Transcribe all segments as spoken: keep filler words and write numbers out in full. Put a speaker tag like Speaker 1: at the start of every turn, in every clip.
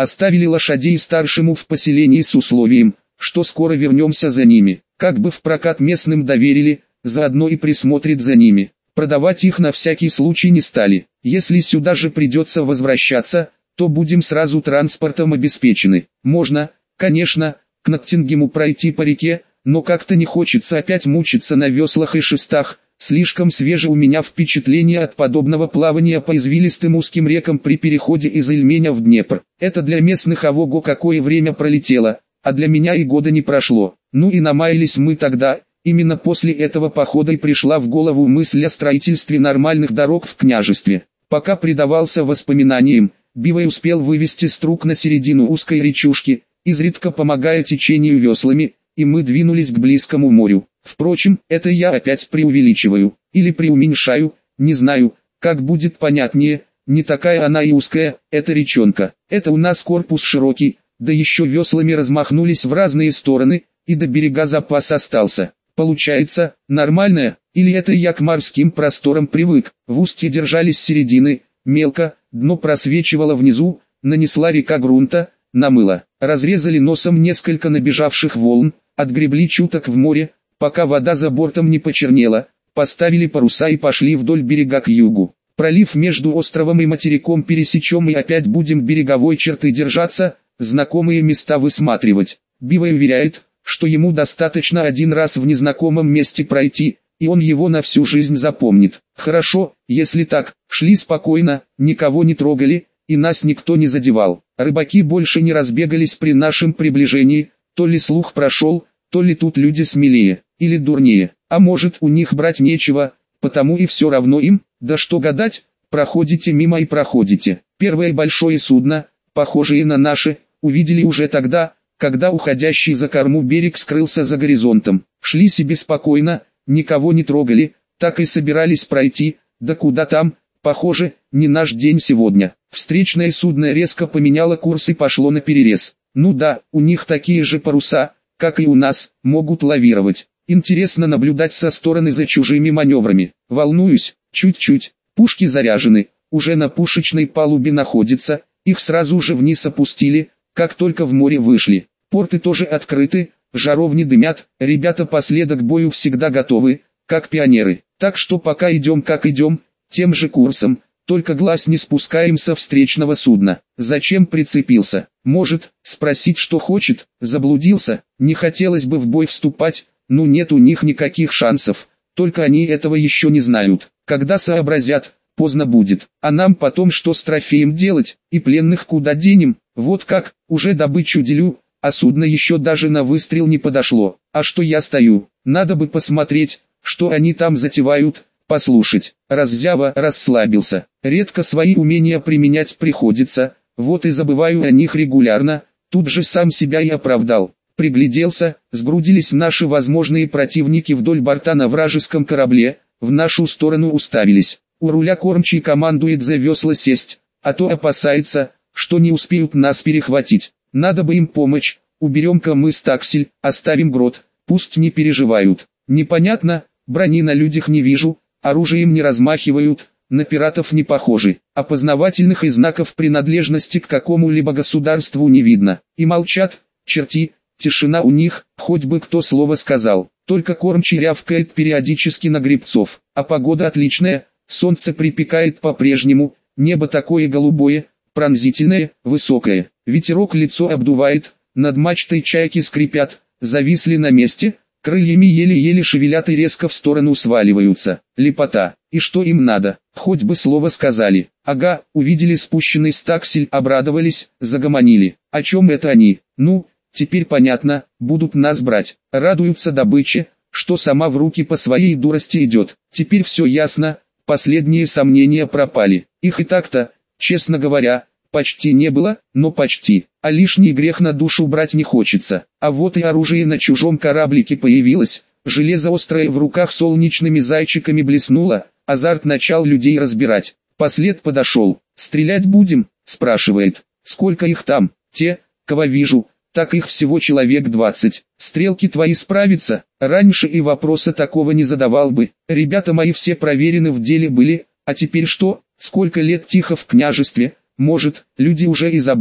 Speaker 1: Оставили лошадей старшему в поселении с условием, что скоро вернемся за ними. Как бы в прокат местным доверили, заодно и присмотрит за ними. Продавать их на всякий случай не стали. Если сюда же придется возвращаться, то будем сразу транспортом обеспечены. Можно, конечно, к Ноттингему пройти по реке, но как-то не хочется опять мучиться на веслах и шестах. Слишком свеже у меня впечатление от подобного плавания по извилистым узким рекам при переходе из Ильменя в Днепр. Это для местных ого-го какое время пролетело, а для меня и года не прошло. Ну и намаялись мы тогда. Именно после этого похода и пришла в голову мысль о строительстве нормальных дорог в княжестве. Пока предавался воспоминаниям, Бивой успел вывести струк на середину узкой речушки, изредка помогая течению веслами, и мы двинулись к близкому морю. Впрочем, это я опять преувеличиваю, или преуменьшаю, не знаю, как будет понятнее, не такая она и узкая, эта речонка. Это у нас корпус широкий, да еще веслами размахнулись в разные стороны, и до берега запас остался. Получается, нормальная, или это я к морским просторам привык? В устье держались середины, мелко, дно просвечивало внизу, нанесла река грунта, намыла. Разрезали носом несколько набежавших волн, отгребли чуток в море, пока вода за бортом не почернела, поставили паруса и пошли вдоль берега к югу. Пролив между островом и материком пересечем и опять будем береговой черты держаться, знакомые места высматривать. Бивой уверяет, что ему достаточно один раз в незнакомом месте пройти, и он его на всю жизнь запомнит. Хорошо, если так, шли спокойно, никого не трогали, и нас никто не задевал. Рыбаки больше не разбегались при нашем приближении, то ли слух прошел, то ли тут люди смелее, или дурнее, а может у них брать нечего, потому и все равно им, да что гадать, проходите мимо и проходите. Первое большое судно, похожее на наше, увидели уже тогда, когда уходящий за корму берег скрылся за горизонтом. Шли себе спокойно, никого не трогали, так и собирались пройти, да куда там, похоже, не наш день сегодня. Встречное судно резко поменяло курс и пошло наперерез. Ну да, у них такие же паруса, как и у нас, могут лавировать. Интересно наблюдать со стороны за чужими маневрами. Волнуюсь, чуть-чуть, пушки заряжены, уже на пушечной палубе находятся, их сразу же вниз опустили, как только в море вышли. Порты тоже открыты, жаровни дымят, ребята последок к бою всегда готовы, как пионеры. Так что пока идем как идем, тем же курсом, только глаз не спускаем со встречного судна. Зачем прицепился? Может, спросить что хочет, заблудился, не хотелось бы в бой вступать, ну нет у них никаких шансов, только они этого еще не знают. Когда сообразят, поздно будет. А нам потом что с трофеем делать, и пленных куда денем? Вот как, уже добычу делю, а судно еще даже на выстрел не подошло. А что я стою? Надо бы посмотреть, что они там затевают, послушать. Раззява расслабился. Редко свои умения применять приходится, вот и забываю о них регулярно, тут же сам себя и оправдал. Пригляделся, сгрудились наши возможные противники вдоль борта на вражеском корабле, в нашу сторону уставились. У руля кормчий командует за весла сесть, а то опасается, что не успеют нас перехватить. Надо бы им помочь, уберем-ка мы стаксель, оставим грот, пусть не переживают. Непонятно, брони на людях не вижу, оружием не размахивают, на пиратов не похожи. Опознавательных и знаков принадлежности к какому-либо государству не видно. И молчат, черти, тишина у них, хоть бы кто слово сказал. Только кормчий рявкает периодически на гребцов. А погода отличная, солнце припекает по-прежнему, небо такое голубое, пронзительное, высокое. Ветерок лицо обдувает, над мачтой чайки скрипят, зависли на месте, крыльями еле-еле шевелят и резко в сторону сваливаются. Лепота. И что им надо? Хоть бы слово сказали. Ага, увидели спущенный стаксель, обрадовались, загомонили. О чем это они? Ну, теперь понятно, будут нас брать. Радуются добыче, что сама в руки по своей дурости идет. Теперь все ясно, последние сомнения пропали. Их и так-то, честно говоря, почти не было, но почти. А лишний грех на душу брать не хочется. А вот и оружие на чужом кораблике появилось, железо острое в руках солнечными зайчиками блеснуло, азарт начал людей разбирать. Послед подошел. «Стрелять будем?» – спрашивает. «Сколько их там?» «Те, кого вижу, так их всего человек двадцать. Стрелки твои справятся?» Раньше и вопроса такого не задавал бы. Ребята мои все проверены в деле были, а теперь что? Сколько лет тихо в княжестве? Может, люди уже и забыли,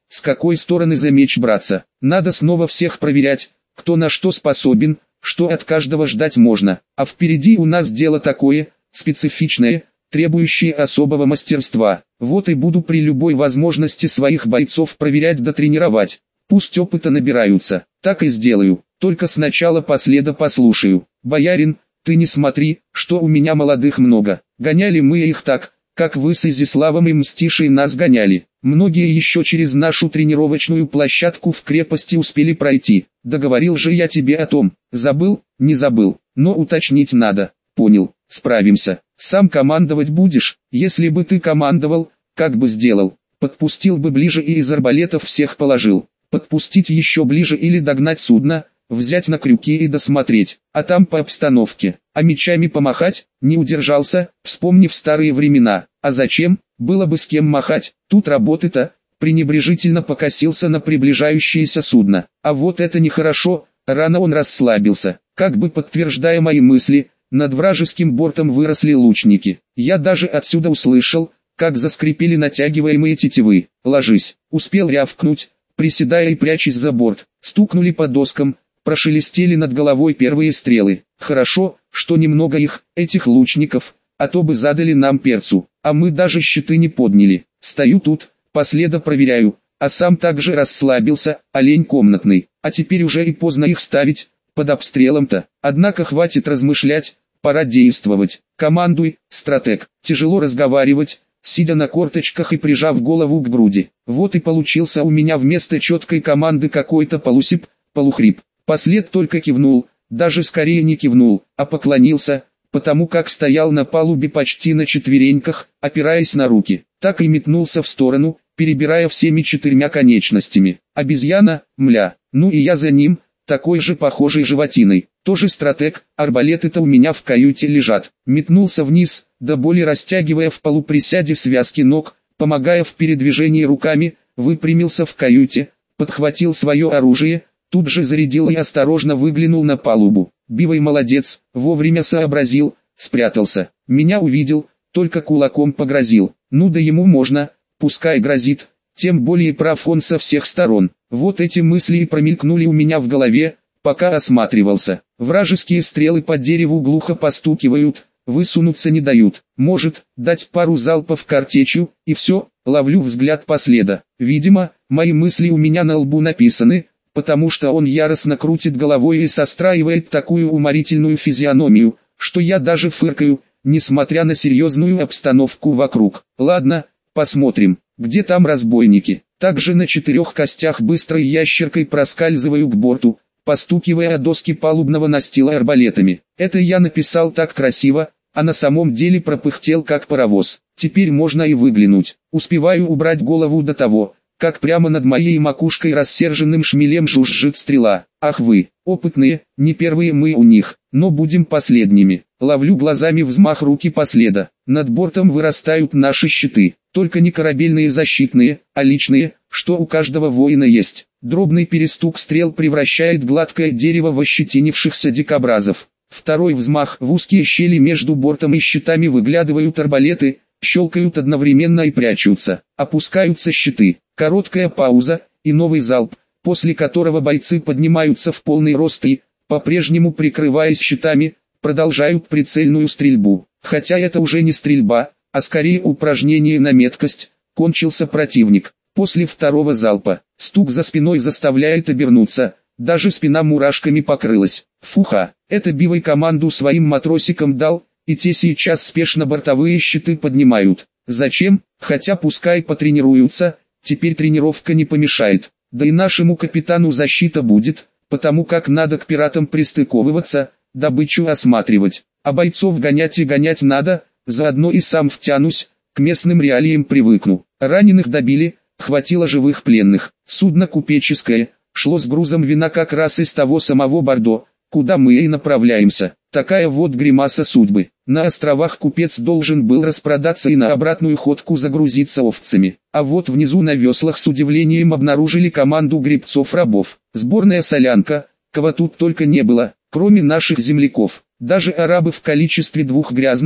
Speaker 1: с какой стороны за меч браться. Надо снова всех проверять, кто на что способен, что от каждого ждать можно. А впереди у нас дело такое, специфичное, требующее особого мастерства. Вот и буду при любой возможности своих бойцов проверять да тренировать. Пусть опыта набираются. Так и сделаю. Только сначала последа послушаю. Боярин, ты не смотри, что у меня молодых много. Гоняли мы их так, как вы с Изяславом и Мстишей нас гоняли. Многие еще через нашу тренировочную площадку в крепости успели пройти. Договорил же я тебе о том. Забыл? Не забыл. Но уточнить надо. Понял. Справимся. Сам командовать будешь? Если бы ты командовал, как бы сделал? Подпустил бы ближе и из арбалетов всех положил. Подпустить еще ближе или догнать судно, взять на крюки и досмотреть, а там по обстановке. А мечами помахать? Не удержался, вспомнив старые времена. А зачем? Было бы с кем махать. Тут работы-то. Пренебрежительно покосился на приближающееся судно. А вот это нехорошо. Рано он расслабился. Как бы подтверждая мои мысли, над вражеским бортом выросли лучники. Я даже отсюда услышал, как заскрипели натягиваемые тетивы. Ложись. Успел рявкнуть, приседая и прячась за борт. Стукнули по доскам, прошелестели над головой первые стрелы. Хорошо, что немного их, этих лучников, а то бы задали нам перцу. А мы даже щиты не подняли. Стою тут, последа проверяю, а сам также расслабился, олень комнатный. А теперь уже и поздно их ставить, под обстрелом-то. Однако хватит размышлять, пора действовать. Командуй, стратег. Тяжело разговаривать, сидя на корточках и прижав голову к груди. Вот и получился у меня вместо четкой команды какой-то полусип, полухрип. Послед только кивнул, даже скорее не кивнул, а поклонился, потому как стоял на палубе почти на четвереньках, опираясь на руки. Так и метнулся в сторону, перебирая всеми четырьмя конечностями. Обезьяна, мля, ну и я за ним, такой же похожей животиной. Тоже стратег, арбалеты-то у меня в каюте лежат. Метнулся вниз, до боли растягивая в полуприсяде связки ног, помогая в передвижении руками, выпрямился в каюте, подхватил свое оружие, тут же зарядил и осторожно выглянул на палубу. Бивой молодец, вовремя сообразил, спрятался. Меня увидел, только кулаком погрозил. Ну да ему можно, пускай грозит, тем более прав он со всех сторон. Вот эти мысли и промелькнули у меня в голове, пока осматривался. Вражеские стрелы по дереву глухо постукивают, высунуться не дают. Может, дать пару залпов картечью, и все, ловлю взгляд последа. Видимо, мои мысли у меня на лбу написаны, потому что он яростно крутит головой и состраивает такую уморительную физиономию, что я даже фыркаю, несмотря на серьезную обстановку вокруг. Ладно, посмотрим, где там разбойники. Также на четырех костях быстрой ящеркой проскальзываю к борту, постукивая о доски палубного настила арбалетами. Это я написал так красиво, а на самом деле пропыхтел как паровоз. Теперь можно и выглянуть. Успеваю убрать голову до того, как прямо над моей макушкой рассерженным шмелем жужжит стрела. Ах вы, опытные, не первые мы у них, но будем последними. Ловлю глазами взмах руки последа. Над бортом вырастают наши щиты, только не корабельные защитные, а личные, что у каждого воина есть. Дробный перестук стрел превращает гладкое дерево в ощетинившихся дикобразов. Второй взмах, в узкие щели между бортом и щитами выглядывают арбалеты, щелкают одновременно и прячутся. Опускаются щиты. Короткая пауза, и новый залп, после которого бойцы поднимаются в полный рост и, по-прежнему прикрываясь щитами, продолжают прицельную стрельбу. Хотя это уже не стрельба, а скорее упражнение на меткость. Кончился противник. После второго залпа, стук за спиной заставляет обернуться, даже спина мурашками покрылась. Фуха, это Бивой команду своим матросикам дал, и те сейчас спешно бортовые щиты поднимают. Зачем? Хотя пускай потренируются, теперь тренировка не помешает. Да и нашему капитану защита будет, потому как надо к пиратам пристыковываться, добычу осматривать. А бойцов гонять и гонять надо, заодно и сам втянусь, к местным реалиям привыкну. Раненых добили, хватило живых пленных. Судно купеческое, шло с грузом вина как раз из того самого Бордо, куда мы и направляемся. Такая вот гримаса судьбы. На островах купец должен был распродаться и на обратную ходку загрузиться овцами. А вот внизу на веслах с удивлением обнаружили команду гребцов-рабов. Сборная солянка, кого тут только не было, кроме наших земляков. Даже арабы в количестве двух грязных,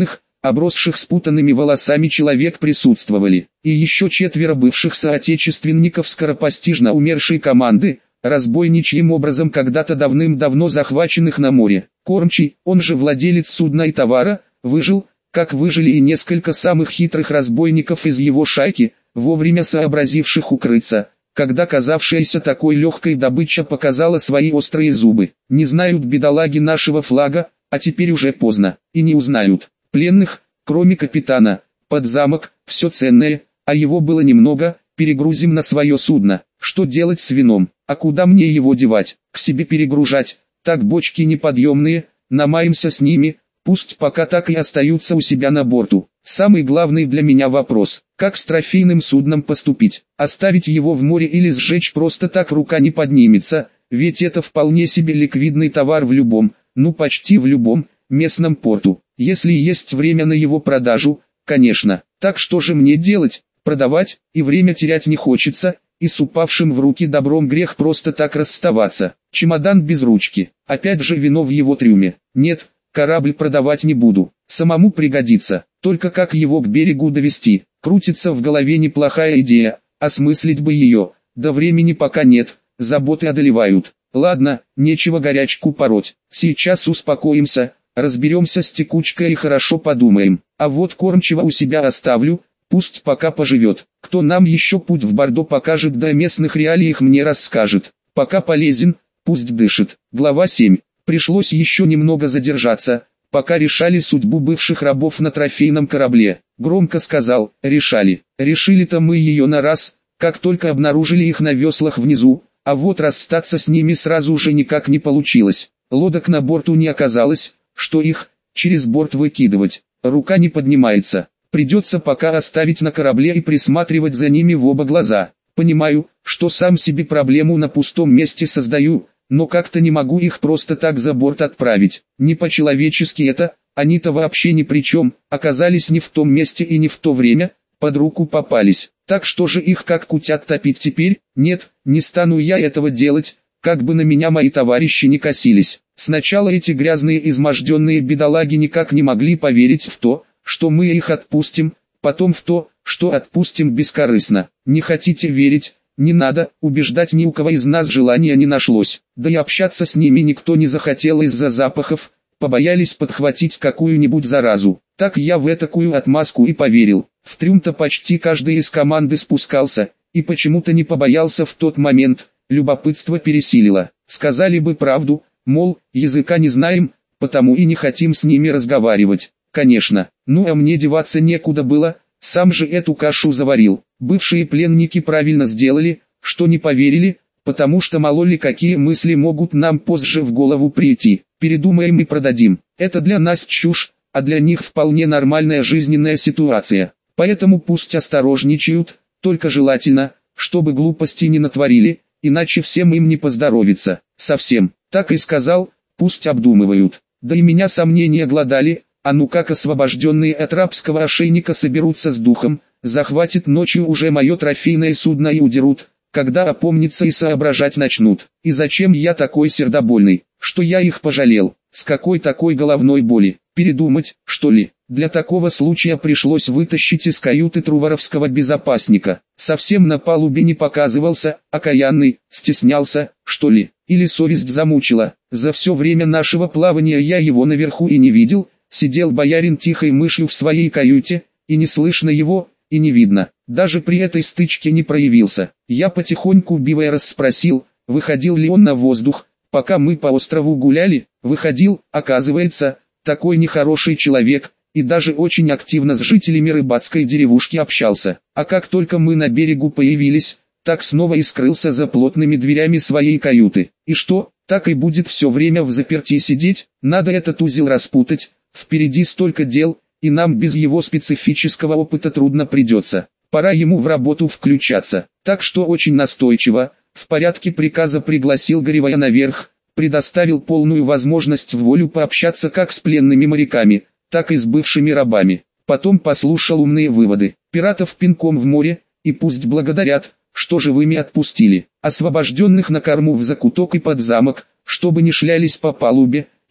Speaker 1: обросших спутанными волосами человек присутствовали, и еще четверо бывших соотечественников скоропостижно умершей команды, разбойничьим образом когда-то давным-давно захваченных на море. Кормчий, он же владелец судна и товара, выжил, как выжили и несколько самых хитрых разбойников из его шайки, вовремя сообразивших укрыться, когда казавшаяся такой легкой добыча показала свои острые зубы. Не знают бедолаги нашего флага, а теперь уже поздно, и не узнают. Пленных, кроме капитана, под замок, все ценное, а его было немного, перегрузим на свое судно. Что делать с вином? А куда мне его девать? К себе перегружать? Так бочки неподъемные, намаемся с ними, пусть пока так и остаются у себя на борту. Самый главный для меня вопрос, как с трофейным судном поступить? Оставить его в море или сжечь просто так рука не поднимется, ведь это вполне себе ликвидный товар в любом, ну почти в любом, местном порту. Если есть время на его продажу, конечно. Так что же мне делать? Продавать, и время терять не хочется, и с упавшим в руки добром грех просто так расставаться. Чемодан без ручки, опять же вино в его трюме. Нет, корабль продавать не буду, самому пригодится, только как его к берегу довести. Крутится в голове неплохая идея, осмыслить бы ее, да времени пока нет, заботы одолевают. Ладно, нечего горячку пороть, сейчас успокоимся, разберемся с текучкой и хорошо подумаем. А вот кормчего у себя оставлю, пусть пока поживет. Кто нам еще путь в Бордо покажет, да о местных реалиях мне расскажет. Пока полезен, пусть дышит. Глава семь. Пришлось еще немного задержаться, пока решали судьбу бывших рабов на трофейном корабле. Громко сказал, решали. Решили-то мы ее на раз, как только обнаружили их на веслах внизу, а вот расстаться с ними сразу же никак не получилось. Лодок на борту не оказалось, что их, через борт выкидывать. Рука не поднимается. Придется пока оставить на корабле и присматривать за ними в оба глаза. Понимаю, что сам себе проблему на пустом месте создаю, но как-то не могу их просто так за борт отправить. Не по-человечески это, они-то вообще ни при чем, оказались не в том месте и не в то время, под руку попались. Так что же их как кутят топить теперь? Нет, не стану я этого делать, как бы на меня мои товарищи не косились. Сначала эти грязные изможденные бедолаги никак не могли поверить в то, что мы их отпустим, потом в то, что отпустим бескорыстно. Не хотите верить? Не надо, убеждать ни у кого из нас желания не нашлось. Да и общаться с ними никто не захотел из-за запахов, побоялись подхватить какую-нибудь заразу. Так я в этакую отмазку и поверил. В трюм-то почти каждый из команды спускался, и почему-то не побоялся в тот момент, любопытство пересилило. Сказали бы правду, мол, языка не знаем, потому и не хотим с ними разговаривать. Конечно, ну а мне деваться некуда было, сам же эту кашу заварил. Бывшие пленники правильно сделали, что не поверили, потому что мало ли какие мысли могут нам позже в голову прийти. Передумаем и продадим. Это для нас чушь, а для них вполне нормальная жизненная ситуация. Поэтому пусть осторожничают, только желательно, чтобы глупости не натворили, иначе всем им не поздоровится. Совсем, так и сказал, пусть обдумывают. Да и меня сомнения глодали. А ну как освобожденные от рабского ошейника соберутся с духом, захватит ночью уже мое трофейное судно и удерут, когда опомнится и соображать начнут. И зачем я такой сердобольный, что я их пожалел, с какой такой головной боли, передумать, что ли? Для такого случая пришлось вытащить из каюты труворовского безопасника. Совсем на палубе не показывался, окаянный, стеснялся, что ли, или совесть замучила. За все время нашего плавания я его наверху и не видел. Сидел боярин тихой мышью в своей каюте, и не слышно его, и не видно. Даже при этой стычке не проявился. Я потихоньку убивая расспросил, выходил ли он на воздух, пока мы по острову гуляли. Выходил, оказывается, такой нехороший человек, и даже очень активно с жителями рыбацкой деревушки общался. А как только мы на берегу появились, так снова и скрылся за плотными дверями своей каюты. И что, так и будет все время взаперти сидеть? Надо этот узел распутать. Впереди столько дел, и нам без его специфического опыта трудно придется. Пора ему в работу включаться. Так что очень настойчиво, в порядке приказа пригласил Горевая наверх, предоставил полную возможность в волю пообщаться как с пленными моряками, так и с бывшими рабами. Потом послушал умные выводы. Пиратов пинком в море, и пусть благодарят, что живыми отпустили. Освобожденных на корму в закуток и под замок, чтобы не шлялись по палубе.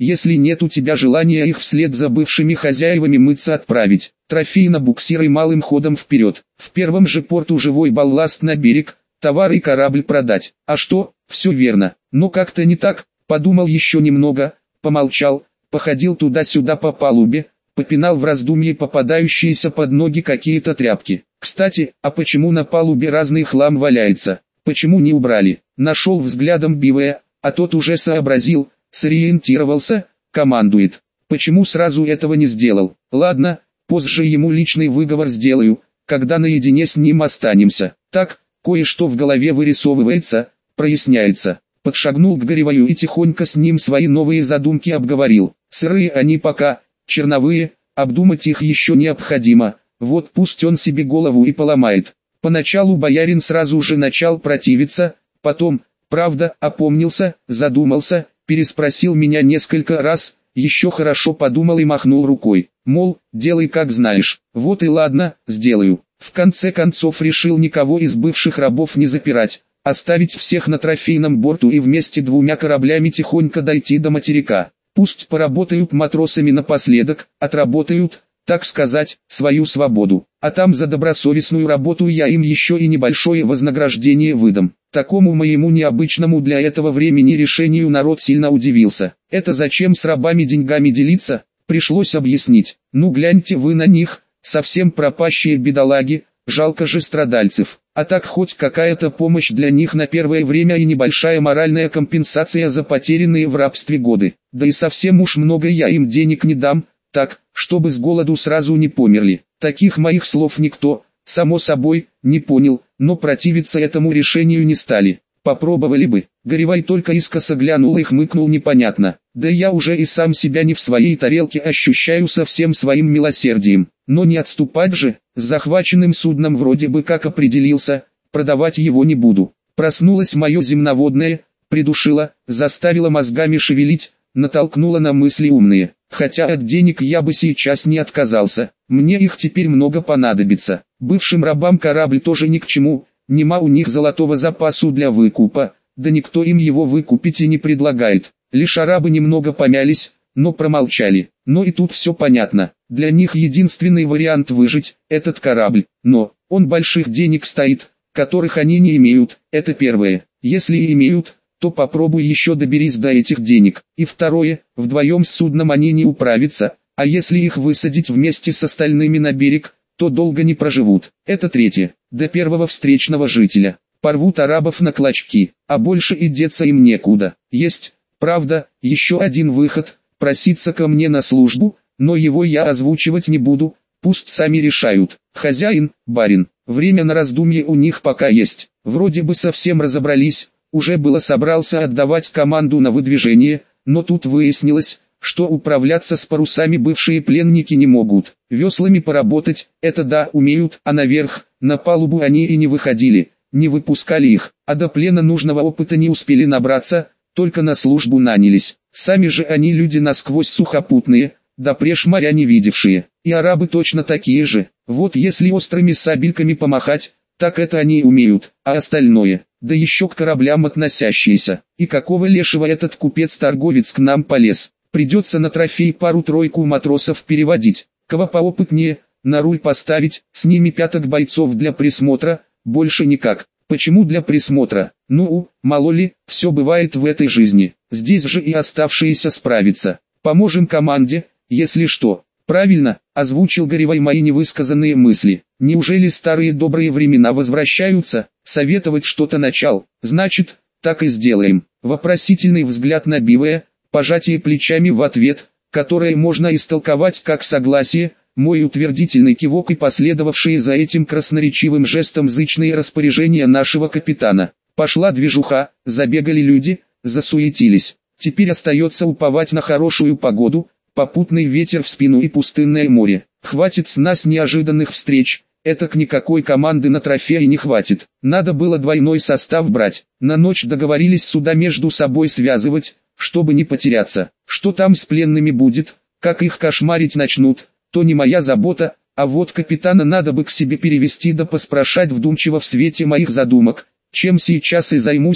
Speaker 1: если нет у тебя желания их вслед за бывшими хозяевами мыться отправить. Трофей на буксир и малым ходом вперед. В первом же порту живой балласт на берег, товар и корабль продать. А что, все верно, но как-то не так, подумал еще немного, помолчал, походил туда-сюда по палубе, попинал в раздумье попадающиеся под ноги какие-то тряпки. Кстати, а почему на палубе разный хлам валяется? Почему не убрали? Нашел взглядом Бивая, а тот уже сообразил, сориентировался, командует. Почему сразу этого не сделал? Ладно, позже ему личный выговор сделаю, когда наедине с ним останемся. Так, кое-что в голове вырисовывается, проясняется. Подшагнул к Горевою и тихонько с ним свои новые задумки обговорил. Сырые они пока, черновые, обдумать их еще необходимо, вот пусть он себе голову и поломает. Поначалу боярин сразу же начал противиться, потом, правда, опомнился, задумался, переспросил меня несколько раз, еще хорошо подумал и махнул рукой, мол, делай как знаешь. Вот и ладно, сделаю. В конце концов решил никого из бывших рабов не запирать, оставить всех на трофейном борту и вместе двумя кораблями тихонько дойти до материка. Пусть поработают матросами напоследок, отработают, так сказать, свою свободу, а там за добросовестную работу я им еще и небольшое вознаграждение выдам. Такому моему необычному для этого времени решению народ сильно удивился. Это зачем с рабами деньгами делиться? Пришлось объяснить. Ну гляньте вы на них, совсем пропащие бедолаги, жалко же страдальцев. А так хоть какая-то помощь для них на первое время и небольшая моральная компенсация за потерянные в рабстве годы. Да и совсем уж много я им денег не дам, так, чтобы с голоду сразу не померли. Таких моих слов никто, само собой, не понял, но противиться этому решению не стали. Попробовали бы. Горевай только искоса глянул и хмыкнул непонятно. Да я уже и сам себя не в своей тарелке ощущаю со всем своим милосердием. Но не отступать же, с захваченным судном вроде бы как определился, продавать его не буду. Проснулось мое земноводное, придушило, заставило мозгами шевелить, натолкнуло на мысли умные. Хотя от денег я бы сейчас не отказался, мне их теперь много понадобится. Бывшим рабам корабль тоже ни к чему, нема у них золотого запасу для выкупа, да никто им его выкупить и не предлагает. Лишь арабы немного помялись, но промолчали. Но и тут все понятно, для них единственный вариант выжить – этот корабль, но он больших денег стоит, которых они не имеют, это первое. Если и имеют, то попробуй еще доберись до этих денег. И второе, вдвоем с судном они не управятся, а если их высадить вместе с остальными на берег, то долго не проживут. Это третье, до первого встречного жителя. Порвут арабов на клочки, а больше и деться им некуда. Есть, правда, еще один выход, проситься ко мне на службу, но его я озвучивать не буду, пусть сами решают. Хозяин, барин, время на раздумье у них пока есть. Вроде бы совсем разобрались. Уже было собрался отдавать команду на выдвижение, но тут выяснилось, что управляться с парусами бывшие пленники не могут. Веслами поработать, это да, умеют, а наверх, на палубу они и не выходили, не выпускали их, а до плена нужного опыта не успели набраться, только на службу нанялись. Сами же они люди насквозь сухопутные, допреж моря не видевшие, и арабы точно такие же. Вот если острыми сабельками помахать, так это они умеют, а остальное, да еще к кораблям относящиеся. И какого лешего этот купец-торговец к нам полез? Придется на трофей пару-тройку матросов переводить, кого поопытнее, на руль поставить, с ними пяток бойцов для присмотра, больше никак. Почему для присмотра? Ну, мало ли, все бывает в этой жизни, здесь же и оставшиеся справятся. Поможем команде, если что. Правильно, озвучил Горевой мои невысказанные мысли. Неужели старые добрые времена возвращаются? Советовать что-то начал. Значит, так и сделаем. Вопросительный взгляд на Бивая, пожатие плечами в ответ, которое можно истолковать как согласие, мой утвердительный кивок и последовавшие за этим красноречивым жестом зычные распоряжения нашего капитана. Пошла движуха, забегали люди, засуетились. Теперь остается уповать на хорошую погоду, попутный ветер в спину и пустынное море. Хватит с нас неожиданных встреч, этак никакой команды на трофеи не хватит. Надо было двойной состав брать. На ночь договорились суда между собой связывать, чтобы не потеряться. Что там с пленными будет, как их кошмарить начнут, то не моя забота, а вот капитана надо бы к себе перевести да поспрашать вдумчиво в свете моих задумок, чем сейчас и займусь,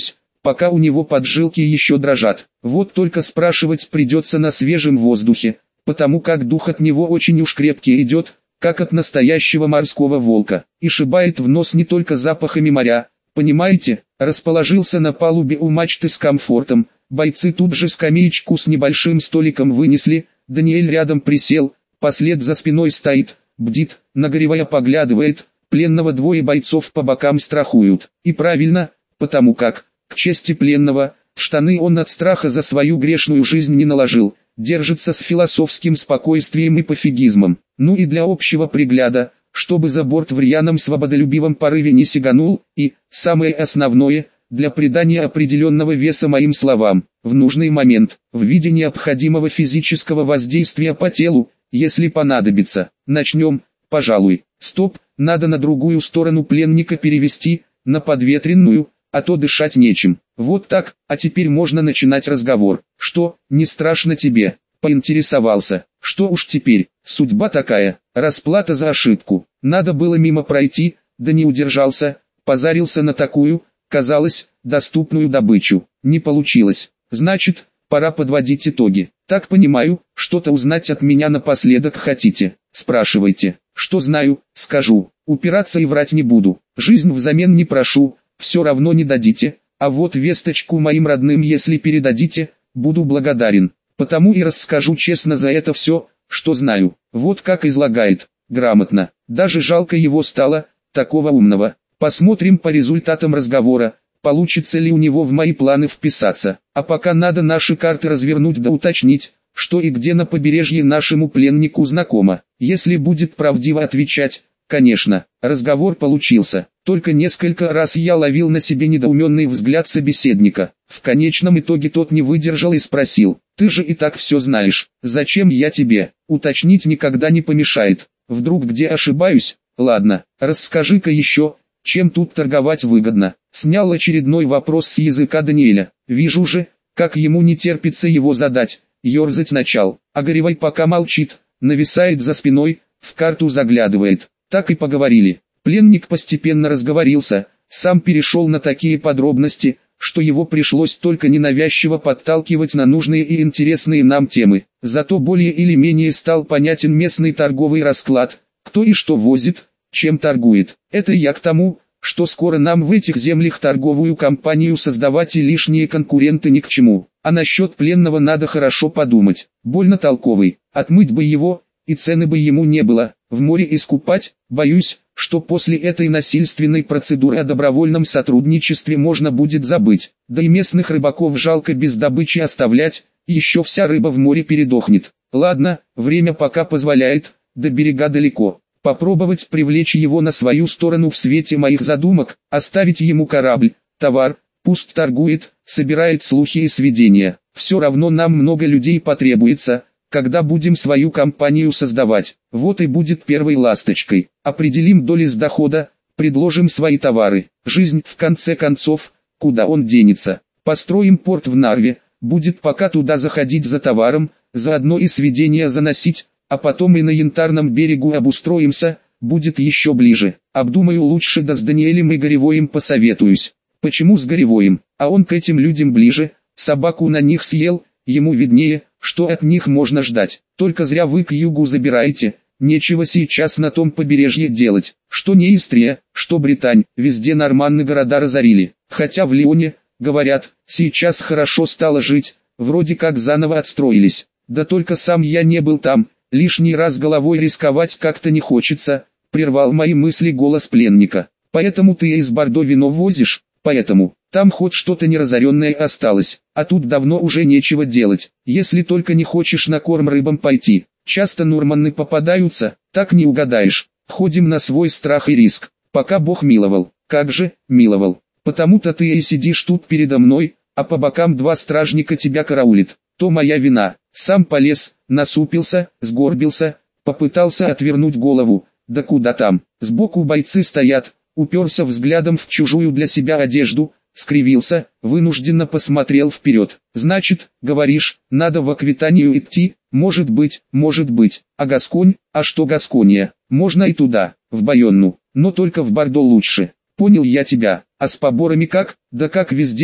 Speaker 1: пока у него поджилки еще дрожат. Вот только спрашивать придется на свежем воздухе, потому как дух от него очень уж крепкий идет, как от настоящего морского волка, и шибает в нос не только запахами моря, понимаете, расположился на палубе у мачты с комфортом, бойцы тут же скамеечку с небольшим столиком вынесли, Даниэль рядом присел, послед за спиной стоит, бдит, на Горевая поглядывает, пленного двое бойцов по бокам страхуют, и правильно, потому как, к чести пленного, в штаны он от страха за свою грешную жизнь не наложил, держится с философским спокойствием и пофигизмом, ну и для общего пригляда, чтобы за борт в рьяном свободолюбивом порыве не сиганул, и, самое основное, для придания определенного веса моим словам, в нужный момент, в виде необходимого физического воздействия по телу, если понадобится. Начнем, пожалуй. Стоп, надо на другую сторону пленника перевести, на подветренную, а то дышать нечем. Вот так, а теперь можно начинать разговор. Что, не страшно тебе? Поинтересовался. Что уж теперь, судьба такая, расплата за ошибку. Надо было мимо пройти, да не удержался, позарился на такую, казалось, доступную добычу. Не получилось. Значит, пора подводить итоги. Так понимаю, что-то узнать от меня напоследок хотите. Спрашивайте. Что знаю, скажу. Упираться и врать не буду. Жизнь взамен не прошу, все равно не дадите. А вот весточку моим родным если передадите, буду благодарен. Потому и расскажу честно за это все, что знаю. Вот как излагает. Грамотно. Даже жалко его стало, такого умного. Посмотрим по результатам разговора, получится ли у него в мои планы вписаться. А пока надо наши карты развернуть да уточнить, что и где на побережье нашему пленнику знакомо. Если будет правдиво отвечать, конечно, разговор получился. Только несколько раз я ловил на себе недоуменный взгляд собеседника. В конечном итоге тот не выдержал и спросил: «Ты же и так все знаешь, зачем я тебе?» Уточнить никогда не помешает. Вдруг где ошибаюсь? Ладно, расскажи-ка еще, чем тут торговать выгодно. Снял очередной вопрос с языка Даниэля. Вижу же, как ему не терпится его задать. Ёрзать начал. А Горевой пока молчит, нависает за спиной, в карту заглядывает. Так и поговорили. Пленник постепенно разговорился, сам перешел на такие подробности, что его пришлось только ненавязчиво подталкивать на нужные и интересные нам темы. Зато более или менее стал понятен местный торговый расклад, кто и что возит, чем торгует. Это я к тому, что скоро нам в этих землях торговую компанию создавать и лишние конкуренты ни к чему. А насчет пленного надо хорошо подумать. Больно толковый, отмыть бы его, и цены бы ему не было. В море искупать, боюсь, что после этой насильственной процедуры о добровольном сотрудничестве можно будет забыть. Да и местных рыбаков жалко без добычи оставлять, еще вся рыба в море передохнет. Ладно, время пока позволяет, до берега далеко. Попробовать привлечь его на свою сторону в свете моих задумок, оставить ему корабль, товар, пусть торгует, собирает слухи и сведения. Все равно нам много людей потребуется, когда будем свою компанию создавать. Вот и будет первой ласточкой. Определим доли с дохода, предложим свои товары. Жизнь, в конце концов, куда он денется. Построим порт в Нарве, будет пока туда заходить за товаром, заодно и сведения заносить, а потом и на Янтарном берегу обустроимся, будет еще ближе. Обдумаю лучше, да с Даниэлем и Горевоем посоветуюсь. Почему с Горевоем? А он к этим людям ближе, собаку на них съел, ему виднее, что от них можно ждать. Только зря вы к югу забираете, нечего сейчас на том побережье делать. Что не Истрия, что Британь, везде норманны города разорили. Хотя в Лионе, говорят, сейчас хорошо стало жить, вроде как заново отстроились. Да только сам я не был там, лишний раз головой рисковать как-то не хочется, прервал мои мысли голос пленника. Поэтому ты из Бордо вино возишь? Поэтому, там хоть что-то неразоренное осталось, а тут давно уже нечего делать, если только не хочешь на корм рыбам пойти. Часто норманны попадаются, так не угадаешь. Ходим на свой страх и риск, пока Бог миловал. Как же, миловал. Потому-то ты и сидишь тут передо мной, а по бокам два стражника тебя караулит. То моя вина. Сам полез, насупился, сгорбился, попытался отвернуть голову. Да куда там, сбоку бойцы стоят. Уперся взглядом в чужую для себя одежду, скривился, вынужденно посмотрел вперед. Значит, говоришь, надо в Аквитанию идти? Может быть, может быть. А Гасконь? А что Гасконья? Можно и туда, в Байонну, но только в Бордо лучше. Понял я тебя. А с поборами как? Да как везде,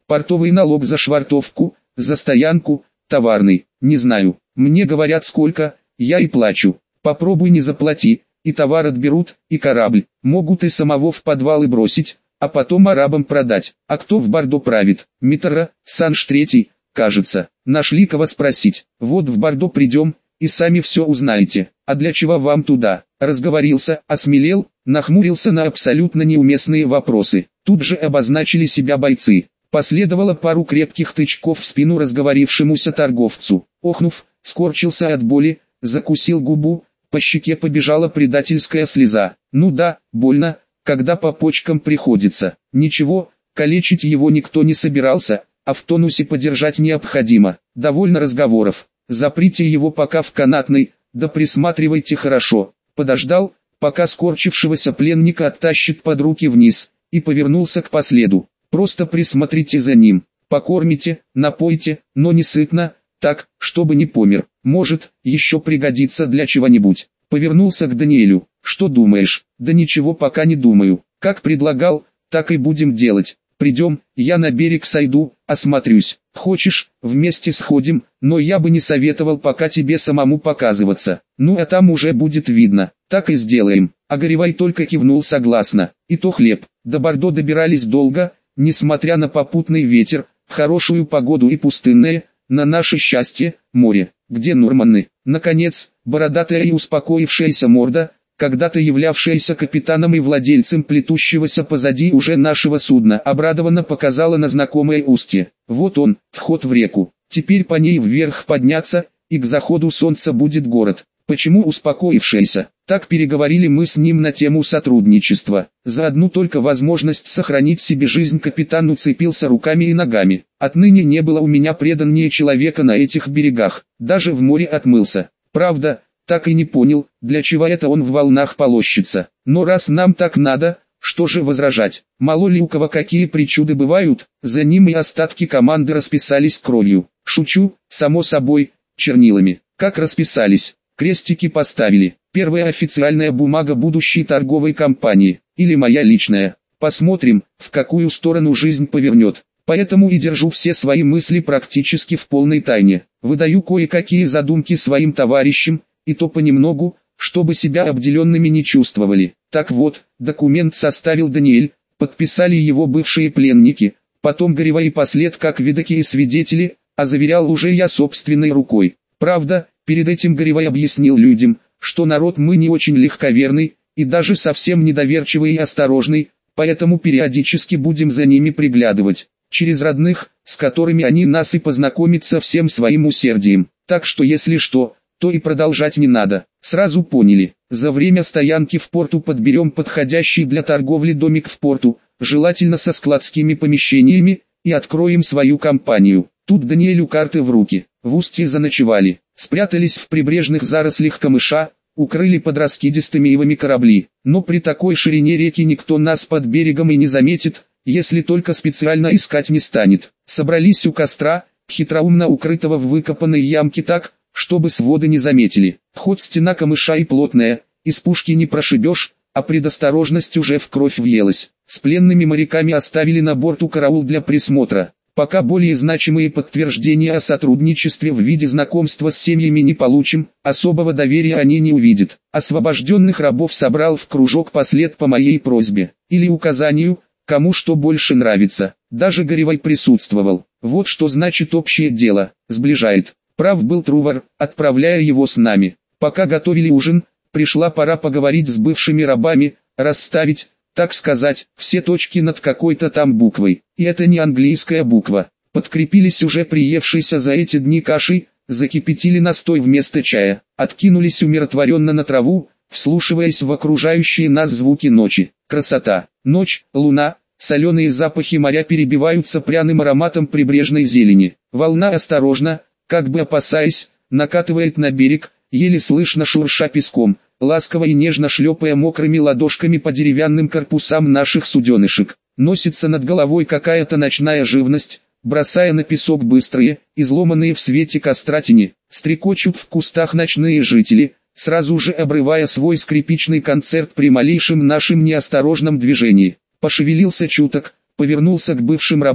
Speaker 1: Портовый налог за швартовку, за стоянку, товарный, не знаю. Мне говорят сколько, я и плачу. Попробуй не заплати, и товар отберут, и корабль. Могут и самого в подвалы бросить, а потом арабам продать. А кто в Бордо правит? Миттера, Санж третий, кажется. Нашли кого спросить. Вот в Бордо придем, и сами все узнаете. А для чего вам туда? Разговорился, осмелел, нахмурился на абсолютно неуместные вопросы. Тут же обозначили себя бойцы. Последовало пару крепких тычков в спину разговорившемуся торговцу. Охнув, скорчился от боли, закусил губу, по щеке побежала предательская слеза. Ну да, больно, когда по почкам приходится. Ничего, калечить его никто не собирался, а в тонусе подержать необходимо. Довольно разговоров. Заприте его пока в канатной, да присматривайте хорошо. Подождал, пока скорчившегося пленника оттащит под руки вниз, и повернулся к последу. Просто присмотрите за ним, покормите, напойте, но не сытно, так, чтобы не помер. Может, еще пригодится для чего-нибудь. Повернулся к Даниэлю. Что думаешь? Да ничего пока не думаю. Как предлагал, так и будем делать. Придем, я на берег сойду, осмотрюсь. Хочешь, вместе сходим, но я бы не советовал пока тебе самому показываться. Ну а там уже будет видно. Так и сделаем. А Горевай только кивнул согласно. И то хлеб. До Бордо добирались долго, несмотря на попутный ветер, в хорошую погоду и пустынное, на наше счастье, море. Где Норманны? Наконец, бородатая и успокоившаяся морда, когда-то являвшаяся капитаном и владельцем плетущегося позади уже нашего судна, обрадованно показала на знакомое устье. Вот он, вход в реку. Теперь по ней вверх подняться, и к заходу солнца будет город. Почему успокоившаяся? Так переговорили мы с ним на тему сотрудничества. За одну только возможность сохранить себе жизнь капитан уцепился руками и ногами. Отныне не было у меня преданнее человека на этих берегах. Даже в море отмылся. Правда, так и не понял, для чего это он в волнах полощется. Но раз нам так надо, что же возражать? Мало ли у кого какие причуды бывают, за ним и остатки команды расписались кровью. Шучу, само собой, чернилами. Как расписались? Крестики поставили. Первая официальная бумага будущей торговой компании, или моя личная. Посмотрим, в какую сторону жизнь повернет. Поэтому и держу все свои мысли практически в полной тайне. Выдаю кое-какие задумки своим товарищам, и то понемногу, чтобы себя обделенными не чувствовали. Так вот, документ составил Даниэль, подписали его бывшие пленники, потом Горевай и послед как видаки и свидетели, а заверял уже я собственной рукой. Правда, перед этим Горевай объяснил людям, что народ мы не очень легковерный, и даже совсем недоверчивый и осторожный, поэтому периодически будем за ними приглядывать, через родных, с которыми они нас и познакомятся всем своим усердием. Так что если что, то и продолжать не надо. Сразу поняли, за время стоянки в порту подберем подходящий для торговли домик в порту, желательно со складскими помещениями, и откроем свою компанию. Тут Даниэлю карты в руки. В устье заночевали, спрятались в прибрежных зарослях камыша, укрыли под раскидистыми ивами корабли. Но при такой ширине реки никто нас под берегом и не заметит, если только специально искать не станет. Собрались у костра, хитроумно укрытого в выкопанной ямке так, чтобы своды не заметили. Хоть стена камыша и плотная, из пушки не прошибешь, а предосторожность уже в кровь въелась. С пленными моряками оставили на борту караул для присмотра. Пока более значимые подтверждения о сотрудничестве в виде знакомства с семьями не получим, особого доверия они не увидят. Освобожденных рабов собрал в кружок послед по моей просьбе, или указанию, кому что больше нравится. Даже Горевай присутствовал. Вот что значит общее дело, сближает. Прав был Трувор, отправляя его с нами. Пока готовили ужин, пришла пора поговорить с бывшими рабами, расставить, так сказать, все точки над какой-то там буквой. И это не английская буква. Подкрепились уже приевшейся за эти дни кашей, закипятили настой вместо чая, откинулись умиротворенно на траву, вслушиваясь в окружающие нас звуки ночи. Красота. Ночь, луна, соленые запахи моря перебиваются пряным ароматом прибрежной зелени. Волна осторожно, как бы опасаясь, накатывает на берег, еле слышно шурша песком, ласково и нежно шлепая мокрыми ладошками по деревянным корпусам наших суденышек. Носится над головой какая-то ночная живность, бросая на песок быстрые, изломанные в свете костра тени. Стрекочут в кустах ночные жители, сразу же обрывая свой скрипичный концерт при малейшем нашем неосторожном движении. Пошевелился чуток, повернулся к бывшим рабам,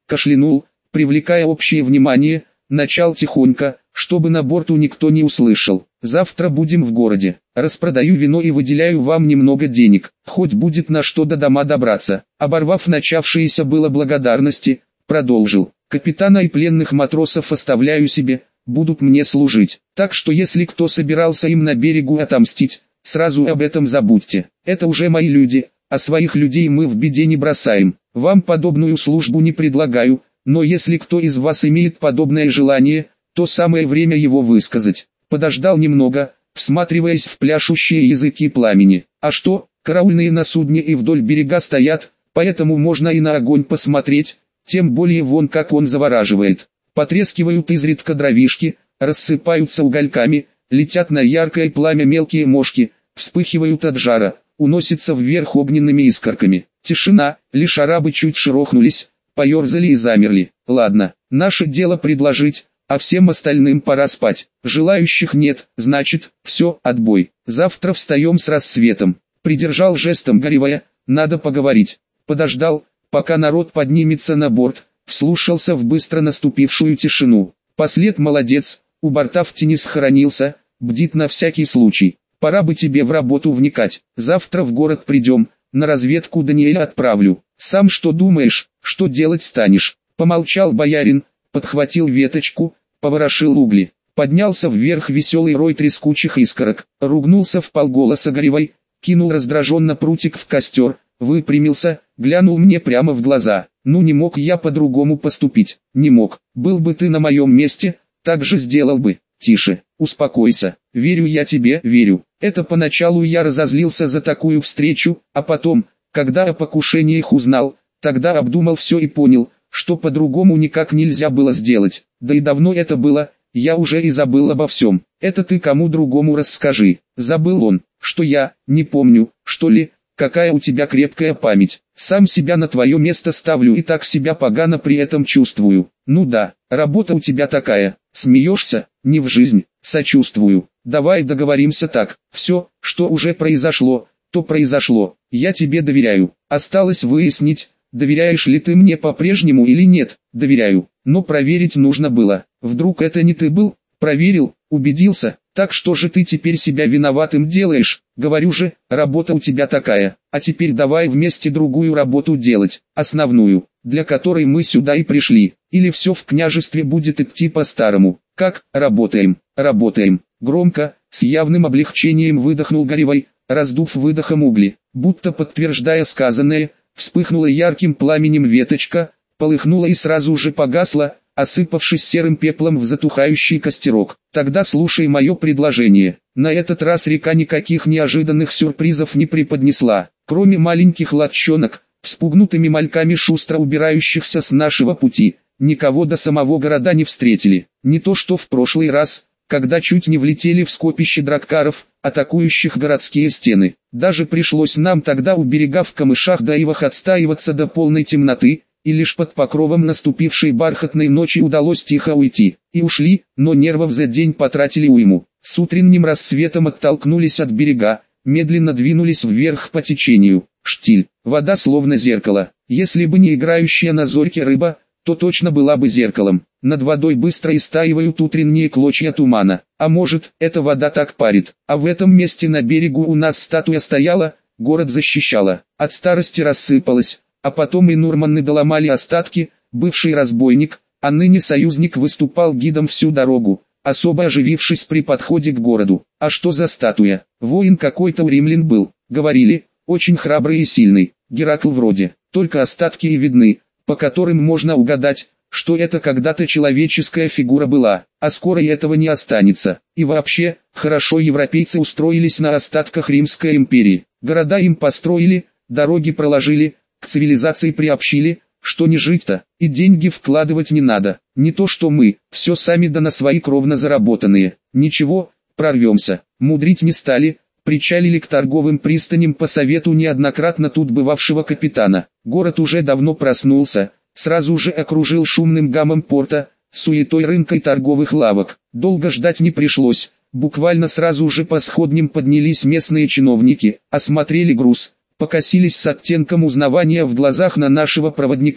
Speaker 1: кашлянул, привлекая общее внимание, начал тихонько, чтобы на борту никто не услышал. Завтра будем в городе. Распродаю вино и выделяю вам немного денег, хоть будет на что до дома добраться. Оборвав начавшиеся было благодарности, продолжил. Капитана и пленных матросов оставляю себе, будут мне служить. Так что если кто собирался им на берегу отомстить, сразу об этом забудьте. Это уже мои люди, а своих людей мы в беде не бросаем. Вам подобную службу не предлагаю, но если кто из вас имеет подобное желание, то самое время его высказать. Подождал немного, всматриваясь в пляшущие языки пламени. А что, караульные на судне и вдоль берега стоят, поэтому можно и на огонь посмотреть, тем более вон как он завораживает. Потрескивают изредка дровишки, рассыпаются угольками, летят на яркое пламя мелкие мошки, вспыхивают от жара, уносятся вверх огненными искорками. Тишина, лишь арабы чуть шерохнулись, поерзали и замерли. Ладно, наше дело предложить, а всем остальным пора спать. Желающих нет, значит, все, отбой. Завтра встаем с рассветом. Придержал жестом горевая, надо поговорить. Подождал, пока народ поднимется на борт, вслушался в быстро наступившую тишину. Послед молодец, у борта в тени схоронился, бдит на всякий случай. Пора бы тебе в работу вникать. Завтра в город придем, на разведку Даниэля отправлю. Сам что думаешь, что делать станешь? Помолчал боярин, подхватил веточку, поворошил угли. Поднялся вверх веселый рой трескучих искорок, ругнулся вполголоса горевой, кинул раздраженно прутик в костер, выпрямился, глянул мне прямо в глаза. Ну не мог я по-другому поступить, не мог. Был бы ты на моем месте, так же сделал бы. Тише, успокойся, верю я тебе, верю. Это поначалу я разозлился за такую встречу, а потом, когда о покушениях узнал, тогда обдумал все и понял, что по-другому никак нельзя было сделать. Да и давно это было, я уже и забыл обо всем. Это ты кому другому расскажи. Забыл он, что я, не помню, что ли, какая у тебя крепкая память. Сам себя на твое место ставлю и так себя погано при этом чувствую. Ну да, работа у тебя такая. Смеешься? Не в жизнь. Сочувствую. Давай договоримся так. Все, что уже произошло, то произошло. Я тебе доверяю. Осталось выяснить, доверяешь ли ты мне по-прежнему или нет. Доверяю. Но проверить нужно было. Вдруг это не ты был? Проверил, убедился. Так что же ты теперь себя виноватым делаешь? Говорю же, работа у тебя такая. А теперь давай вместе другую работу делать, основную, для которой мы сюда и пришли. Или все в княжестве будет идти по-старому. Как? Работаем, работаем. Громко, с явным облегчением выдохнул горевой, раздув выдохом угли. Будто подтверждая сказанное, вспыхнула ярким пламенем веточка, полыхнула и сразу же погасла, осыпавшись серым пеплом в затухающий костерок. Тогда слушай мое предложение. На этот раз река никаких неожиданных сюрпризов не преподнесла. Кроме маленьких лодчонок, вспугнутыми мальками шустро убирающихся с нашего пути, никого до самого города не встретили. Не то что в прошлый раз, когда чуть не влетели в скопище драккаров, атакующих городские стены. Даже пришлось нам тогда у берега в камышах да ивах отстаиваться до полной темноты, и лишь под покровом наступившей бархатной ночи удалось тихо уйти. И ушли, но нервов за день потратили уйму. С утренним рассветом оттолкнулись от берега, медленно двинулись вверх по течению. Штиль, вода словно зеркало. Если бы не играющая на зорьке рыба, то точно была бы зеркалом. Над водой быстро истаивают утренние клочья тумана. А может, эта вода так парит. А в этом месте на берегу у нас статуя стояла, город защищала. От старости рассыпалась, а потом и Нурманы доломали остатки. Бывший разбойник, а ныне союзник, выступал гидом всю дорогу, особо оживившись при подходе к городу. А что за статуя? Воин какой-то у римлян был, говорили, очень храбрый и сильный. Геракл вроде, только остатки и видны, по которым можно угадать, что это когда-то человеческая фигура была, а скоро и этого не останется. И вообще, хорошо европейцы устроились на остатках Римской империи. Города им построили, дороги проложили, к цивилизации приобщили, что не жить-то, и деньги вкладывать не надо. Не то что мы, все сами да на свои кровно заработанные. Ничего, прорвемся. Мудрить не стали, причалили к торговым пристаням по совету неоднократно тут бывавшего капитана. Город уже давно проснулся, сразу же окружил шумным гамом порта, суетой рынка и торговых лавок. Долго ждать не пришлось, буквально сразу же по сходням поднялись местные чиновники, осмотрели груз, покосились с оттенком узнавания в глазах на нашего проводника,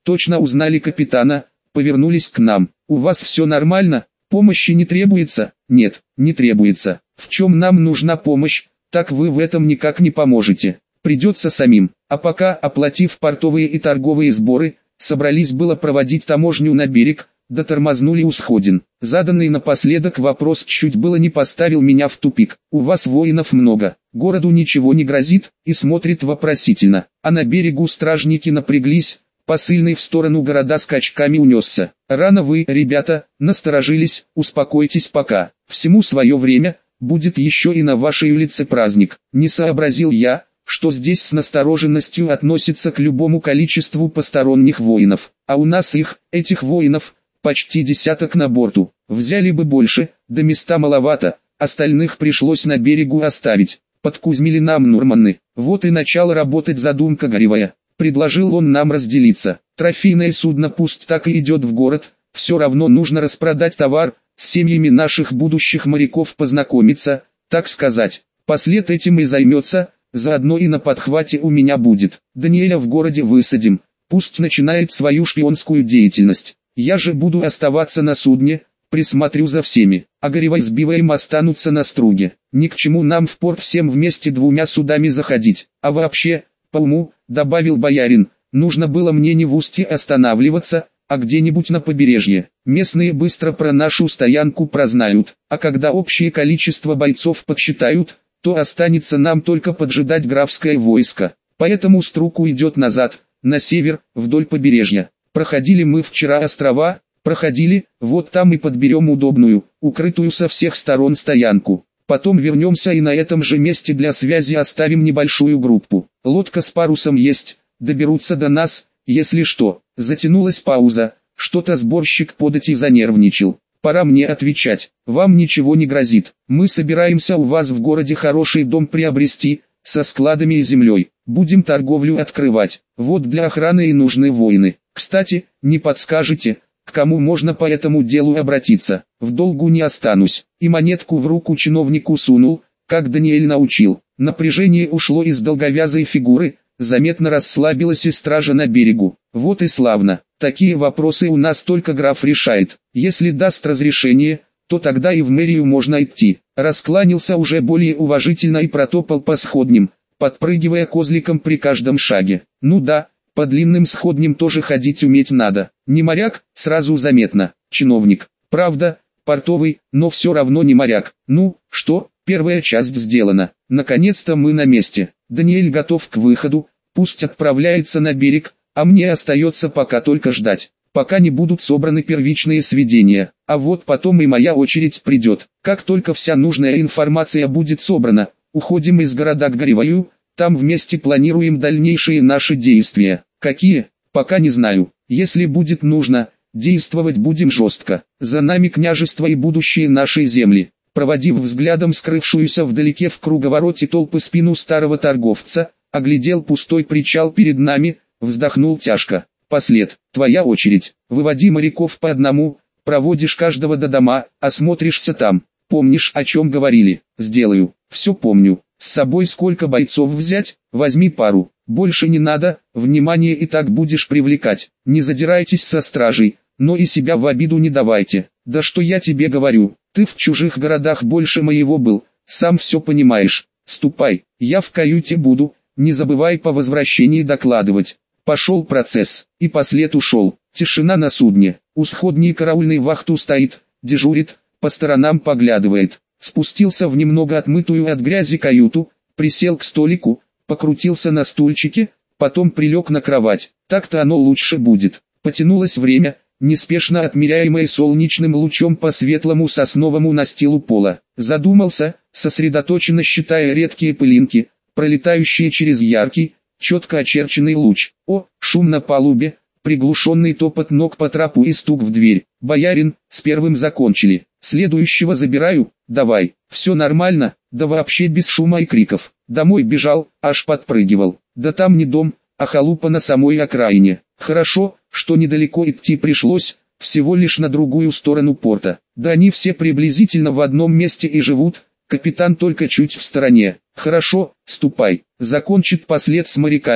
Speaker 1: точно узнали капитана, повернулись к нам. У вас все нормально? Помощи не требуется? Нет, не требуется. В чем нам нужна помощь, так вы в этом никак не поможете. Придется самим. А пока, оплатив портовые и торговые сборы, собрались было проводить таможню на берег, да тормознули у сходин. Заданный напоследок вопрос чуть было не поставил меня в тупик. У вас воинов много, городу ничего не грозит, и смотрит вопросительно. А на берегу стражники напряглись, посыльный в сторону города скачками унесся. Рано вы, ребята, насторожились, успокойтесь пока. Всему свое время, будет еще и на вашей улице праздник. Не сообразил я, что здесь с настороженностью относится к любому количеству посторонних воинов. А у нас их, этих воинов, почти десяток на борту. Взяли бы больше, да места маловато, остальных пришлось на берегу оставить. Подкузмили нам нурманы. Вот и начала работать задумка горевая. Предложил он нам разделиться. Трофейное судно пусть так и идет в город, все равно нужно распродать товар, с семьями наших будущих моряков познакомиться, так сказать. Послед этим и займется, заодно и на подхвате у меня будет. Даниэля в городе высадим, пусть начинает свою шпионскую деятельность. Я же буду оставаться на судне, присмотрю за всеми, а Горевой с Биваем останутся на струге. Ни к чему нам в порт всем вместе двумя судами заходить. А вообще, по уму, добавил боярин, нужно было мне не в Устье останавливаться, а где-нибудь на побережье. Местные быстро про нашу стоянку прознают, а когда общее количество бойцов подсчитают, то останется нам только поджидать графское войско. Поэтому Струк уйдет назад, на север, вдоль побережья. Проходили мы вчера острова, проходили, вот там и подберем удобную, укрытую со всех сторон стоянку. Потом вернемся и на этом же месте для связи оставим небольшую группу. Лодка с парусом есть, доберутся до нас, если что. Затянулась пауза, что-то сборщик подати занервничал. Пора мне отвечать, вам ничего не грозит. Мы собираемся у вас в городе хороший дом приобрести, со складами и землей. Будем торговлю открывать, вот для охраны и нужны воины. Кстати, не подскажете, к кому можно по этому делу обратиться? В долгу не останусь. И монетку в руку чиновнику сунул, как Даниэль научил. Напряжение ушло из долговязой фигуры, заметно расслабилась и стража на берегу. Вот и славно. Такие вопросы у нас только граф решает. Если даст разрешение, то тогда и в мэрию можно идти. Раскланялся уже более уважительно и протопал по сходням, подпрыгивая козликом при каждом шаге. Ну да, по длинным сходням тоже ходить уметь надо. Не моряк, сразу заметно, чиновник. Правда, портовый, но все равно не моряк. Ну, что, первая часть сделана. Наконец-то мы на месте. Даниэль готов к выходу, пусть отправляется на берег, а мне остается пока только ждать. Пока не будут собраны первичные сведения, а вот потом и моя очередь придет. Как только вся нужная информация будет собрана, уходим из города к Горевою, там вместе планируем дальнейшие наши действия. Какие? Пока не знаю. Если будет нужно, действовать будем жестко. За нами княжество и будущие нашей земли. Проводив взглядом скрывшуюся вдалеке в круговороте толпы спину старого торговца, оглядел пустой причал перед нами, вздохнул тяжко. Послед, твоя очередь. Выводи моряков по одному, проводишь каждого до дома, осмотришься там. Помнишь, о чем говорили? Сделаю. Все помню. С собой сколько бойцов взять? Возьми пару. Больше не надо, внимание и так будешь привлекать. Не задирайтесь со стражей, но и себя в обиду не давайте. Да что я тебе говорю, ты в чужих городах больше моего был, сам все понимаешь. Ступай, я в каюте буду, не забывай по возвращении докладывать. Пошел процесс, и послед ушел. Тишина на судне. У сходней караульный вахту стоит, дежурит, по сторонам поглядывает. Спустился в немного отмытую от грязи каюту, присел к столику, покрутился на стульчике, потом прилег на кровать. Так-то оно лучше будет. Потянулось время, неспешно отмеряемое солнечным лучом по светлому сосновому настилу пола. Задумался, сосредоточенно считая редкие пылинки, пролетающие через яркий, четко очерченный луч. О, шум на палубе, приглушенный топот ног по трапу и стук в дверь. Боярин, с первым закончили. Следующего забираю, давай. Все нормально, да вообще без шума и криков. Домой бежал, аж подпрыгивал. Да там не дом, а халупа на самой окраине. Хорошо, что недалеко идти пришлось, всего лишь на другую сторону порта. Да они все приблизительно в одном месте и живут, капитан только чуть в стороне. Хорошо, ступай. Закончит послед с моряками,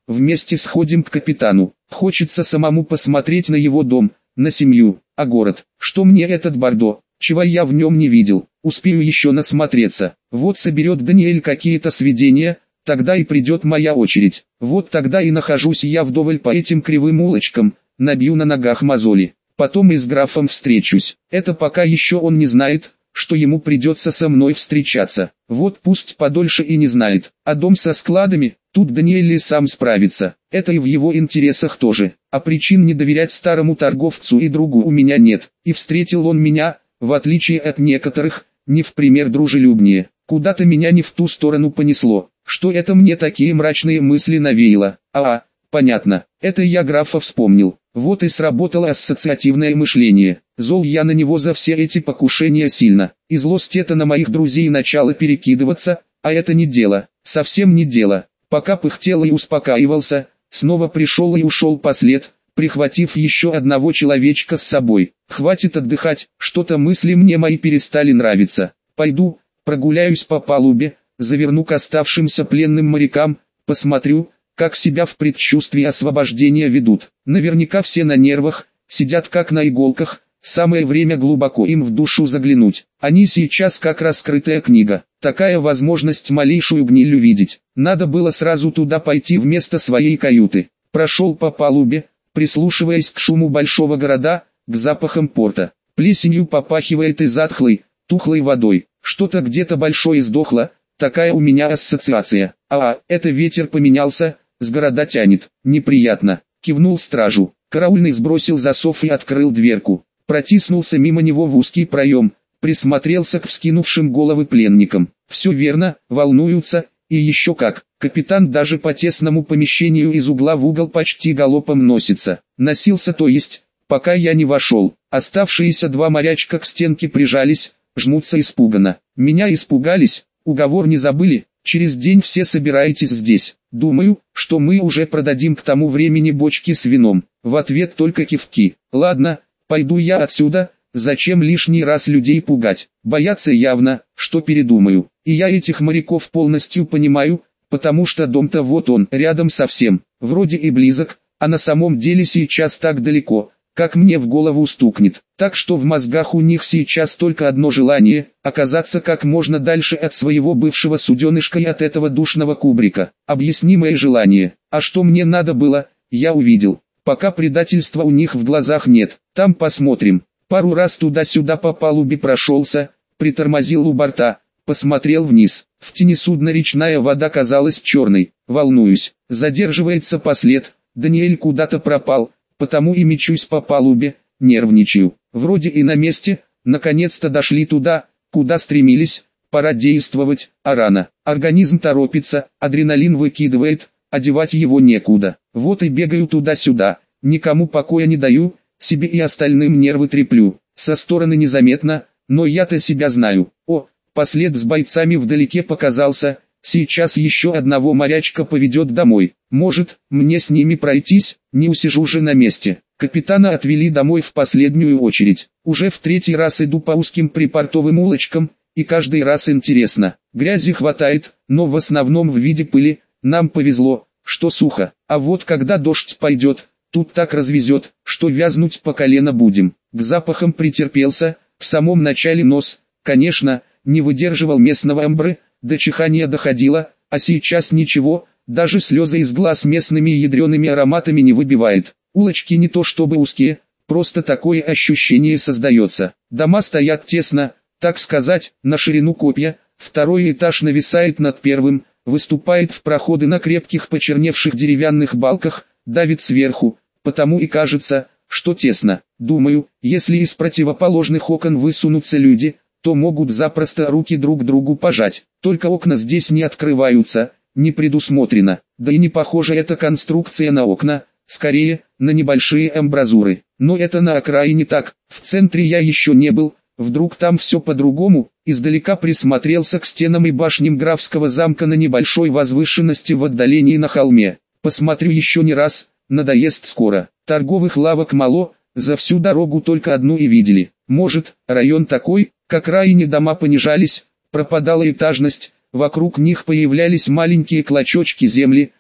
Speaker 1: вместе сходим к капитану. Хочется самому посмотреть на его дом, на семью, а город. Что мне этот Бордо, чего я в нем не видел, успею еще насмотреться. Вот соберет Даниэль какие-то сведения, тогда и придет моя очередь. Вот тогда и нахожусь я вдоволь по этим кривым улочкам, набью на ногах мозоли. Потом и с графом встречусь. Это пока еще он не знает, что ему придется со мной встречаться. Вот пусть подольше и не знает. А дом со складами, тут Даниэль и сам справится. Это и в его интересах тоже. А причин не доверять старому торговцу и другу у меня нет. И встретил он меня, в отличие от некоторых, не в пример дружелюбнее. Куда-то меня не в ту сторону понесло. Что это мне такие мрачные мысли навеяло? А, понятно, это я графа вспомнил. Вот и сработало ассоциативное мышление. Зол я на него за все эти покушения сильно. И злость это на моих друзей начала перекидываться, а это не дело, совсем не дело. Пока пыхтел и успокаивался, снова пришел и ушел послед, прихватив еще одного человечка с собой. Хватит отдыхать, что-то мысли мне мои перестали нравиться. Пойду, прогуляюсь по палубе, заверну к оставшимся пленным морякам, посмотрю, как себя в предчувствии освобождения ведут. Наверняка все на нервах, сидят как на иголках, самое время глубоко им в душу заглянуть. Они сейчас как раскрытая книга, такая возможность малейшую гниль увидеть. Надо было сразу туда пойти вместо своей каюты. Прошел по палубе, прислушиваясь к шуму большого города, к запахам порта. Плесенью попахивает и затхлой, тухлой водой. Что-то где-то большое сдохло, такая у меня ассоциация. А, это ветер поменялся, с города тянет, неприятно. Кивнул стражу, караульный сбросил засов и открыл дверку. Протиснулся мимо него в узкий проем, присмотрелся к вскинувшим головы пленникам. Все верно, волнуются, и еще как. Капитан даже по тесному помещению из угла в угол почти галопом носится. Носился то есть, пока я не вошел. Оставшиеся два морячка к стенке прижались, жмутся испуганно. Меня испугались, уговор не забыли. Через день все собираетесь здесь. Думаю, что мы уже продадим к тому времени бочки с вином. В ответ только кивки. Ладно, пойду я отсюда, зачем лишний раз людей пугать. Боятся явно, что передумаю. И я этих моряков полностью понимаю, потому что дом-то вот он, рядом совсем. Вроде и близок, а на самом деле сейчас так далеко, как мне в голову стукнет. Так что в мозгах у них сейчас только одно желание – оказаться как можно дальше от своего бывшего суденышка и от этого душного кубрика. Объяснимое желание. А что мне надо было, я увидел. Пока предательства у них в глазах нет, там посмотрим. Пару раз туда-сюда по палубе прошелся, притормозил у борта, посмотрел вниз. В тени судна речная вода казалась черной. Волнуюсь, задерживается послед, Даниэль куда-то пропал. Потому и мечусь по палубе, нервничаю. Вроде и на месте, наконец-то дошли туда, куда стремились, пора действовать, а рано. Организм торопится, адреналин выкидывает, одевать его некуда. Вот и бегаю туда-сюда, никому покоя не даю, себе и остальным нервы треплю. Со стороны незаметно, но я-то себя знаю. О, послед с бойцами вдалеке показался, сейчас еще одного морячка поведет домой. Может, мне с ними пройтись, не усижу же на месте. Капитана отвели домой в последнюю очередь. Уже в третий раз иду по узким припортовым улочкам, и каждый раз интересно. Грязи хватает, но в основном в виде пыли. Нам повезло, что сухо. А вот когда дождь пойдет, тут так развезет, что вязнуть по колено будем. К запахам претерпелся, в самом начале нос, конечно, не выдерживал местного амбре, до чихания доходило, а сейчас ничего, даже слезы из глаз местными ядреными ароматами не выбивает. Улочки не то чтобы узкие, просто такое ощущение создается. Дома стоят тесно, так сказать, на ширину копья, второй этаж нависает над первым, выступает в проходы на крепких почерневших деревянных балках, давит сверху, потому и кажется, что тесно. Думаю, если из противоположных окон высунутся люди, то могут запросто руки друг другу пожать. Только окна здесь не открываются, не предусмотрено. Да и не похожа эта конструкция на окна, скорее, на небольшие амбразуры. Но это на окраине так, в центре я еще не был, вдруг там все по-другому. Издалека присмотрелся к стенам и башням графского замка на небольшой возвышенности в отдалении на холме. Посмотрю еще не раз, надоест скоро. Торговых лавок мало, за всю дорогу только одну и видели. Может, район такой, к окраине дома понижались, пропадала этажность, вокруг них появлялись маленькие клочочки земли,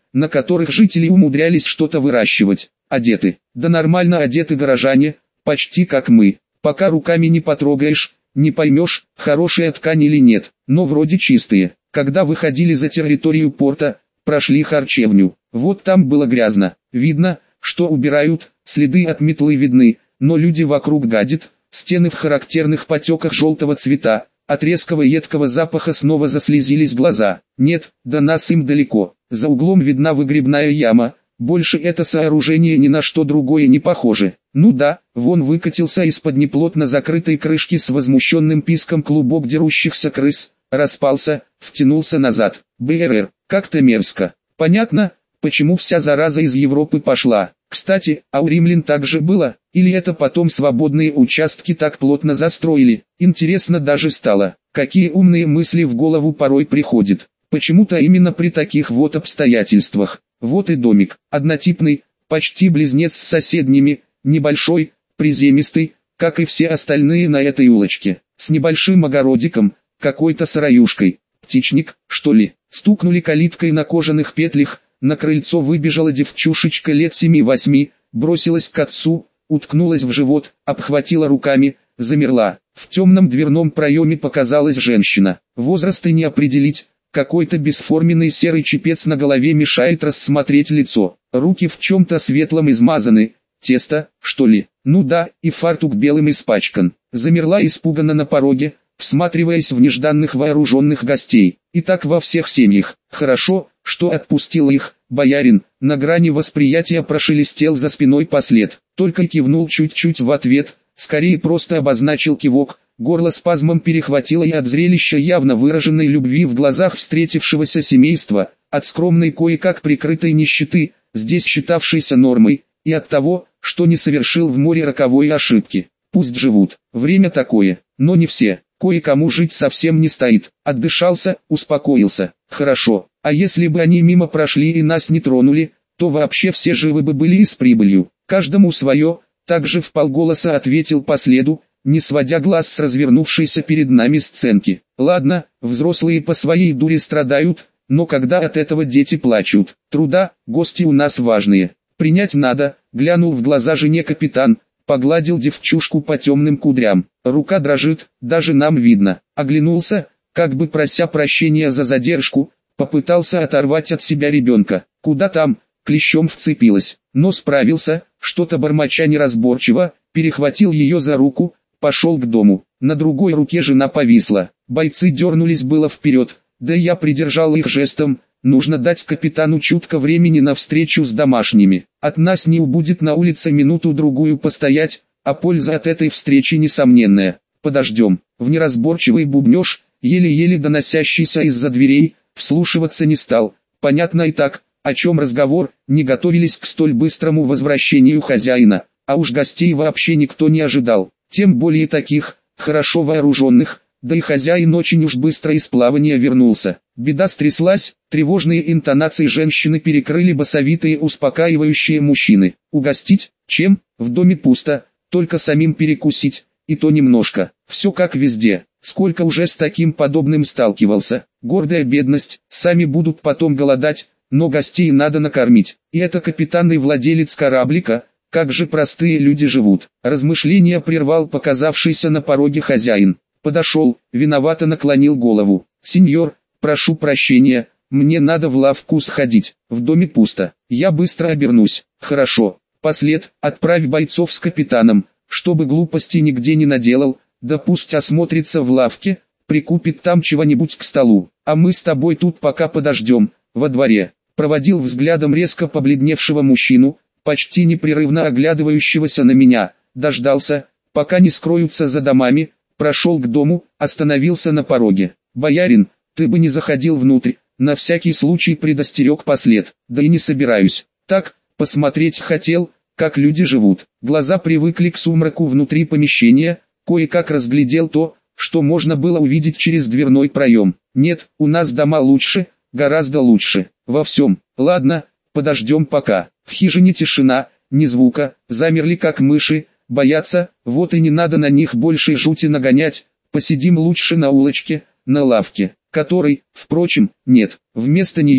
Speaker 1: на которых жители умудрялись что-то выращивать. Одеты, да нормально одеты горожане, почти как мы. Пока руками не потрогаешь, не поймешь, хорошая ткань или нет, но вроде чистые. Когда выходили за территорию порта, прошли харчевню. Вот там было грязно. Видно, что убирают, следы от метлы видны, но люди вокруг гадят. Стены в характерных потеках желтого цвета. От резкого едкого запаха снова заслезились глаза. Нет, до нас им далеко. За углом видна выгребная яма. Больше это сооружение ни на что другое не похоже. Ну да, вон выкатился из-под неплотно закрытой крышки с возмущенным писком клубок дерущихся крыс. Распался, втянулся назад. БРР, как-то мерзко. Понятно, почему вся зараза из Европы пошла. Кстати, а у римлян так же было, или это потом свободные участки так плотно застроили? Интересно даже стало, какие умные мысли в голову порой приходят. Почему-то именно при таких вот обстоятельствах. Вот и домик, однотипный, почти близнец с соседними, небольшой, приземистый, как и все остальные на этой улочке, с небольшим огородиком, какой-то сыроюшкой. Птичник, что ли? Стукнули калиткой на кожаных петлях, на крыльцо выбежала девчушечка лет семи-восьми, бросилась к отцу, уткнулась в живот, обхватила руками, замерла. В темном дверном проеме показалась женщина. Возраста не определить, какой-то бесформенный серый чепец на голове мешает рассмотреть лицо. Руки в чем-то светлом измазаны, тесто, что ли? Ну да, и фартук белым испачкан. Замерла испуганно на пороге, всматриваясь в нежданных вооруженных гостей. И так во всех семьях. Хорошо, что отпустил их, боярин, на грани восприятия прошелестел за спиной послед. Только кивнул чуть-чуть в ответ, скорее просто обозначил кивок. Горло спазмом перехватило и от зрелища явно выраженной любви в глазах встретившегося семейства, от скромной кое-как прикрытой нищеты, здесь считавшейся нормой, и от того, что не совершил в море роковой ошибки. Пусть живут, время такое, но не все. Кое-кому жить совсем не стоит. Отдышался, успокоился. Хорошо, а если бы они мимо прошли и нас не тронули, то вообще все живы бы были и с прибылью. Каждому свое, также вполголоса ответил последу, не сводя глаз с развернувшейся перед нами сценки. Ладно, взрослые по своей дуре страдают, но когда от этого дети плачут? Труда, гости у нас важные. Принять надо, глянул в глаза жене капитан, погладил девчушку по темным кудрям. Рука дрожит, даже нам видно. Оглянулся, как бы прося прощения за задержку, попытался оторвать от себя ребенка. Куда там, клещом вцепилась, но справился, что-то бормоча неразборчиво, перехватил ее за руку, пошел к дому. На другой руке жена повисла. Бойцы дернулись было вперед, да я придержал их жестом. Нужно дать капитану чутко времени на встречу с домашними. От нас не убудет на улице минуту-другую постоять, а польза от этой встречи несомненная. Подождем. В неразборчивый бубнеж, еле-еле доносящийся из-за дверей, вслушиваться не стал. Понятно и так, о чем разговор, не готовились к столь быстрому возвращению хозяина, а уж гостей вообще никто не ожидал, тем более таких, хорошо вооруженных. Да и хозяин очень уж быстро из плавания вернулся. Беда стряслась, тревожные интонации женщины перекрыли басовитые успокаивающие мужчины. Угостить? Чем? В доме пусто, только самим перекусить, и то немножко. Все как везде. Сколько уже с таким подобным сталкивался. Гордая бедность, сами будут потом голодать, но гостей надо накормить. И это капитан и владелец кораблика, как же простые люди живут. Размышления прервал показавшийся на пороге хозяин. Подошел, виновато наклонил голову. «Сеньор, прошу прощения, мне надо в лавку сходить, в доме пусто, я быстро обернусь». «Хорошо, послед, отправь бойцов с капитаном, чтобы глупости нигде не наделал, да пусть осмотрится в лавке, прикупит там чего-нибудь к столу, а мы с тобой тут пока подождем, во дворе». Проводил взглядом резко побледневшего мужчину, почти непрерывно оглядывающегося на меня, дождался, пока не скроются за домами. Прошел к дому, остановился на пороге. «Боярин, ты бы не заходил внутрь», на всякий случай предостерег послед. «Да и не собираюсь. Так, посмотреть хотел, как люди живут». Глаза привыкли к сумраку внутри помещения, кое-как разглядел то, что можно было увидеть через дверной проем. «Нет, у нас дома лучше, гораздо лучше. Во всем. Ладно, подождем пока». В хижине тишина, ни звука, замерли как мыши. Боятся, вот и не надо на них больше жути нагонять, посидим лучше на улочке, на лавке, которой, впрочем, нет. Вместо нее,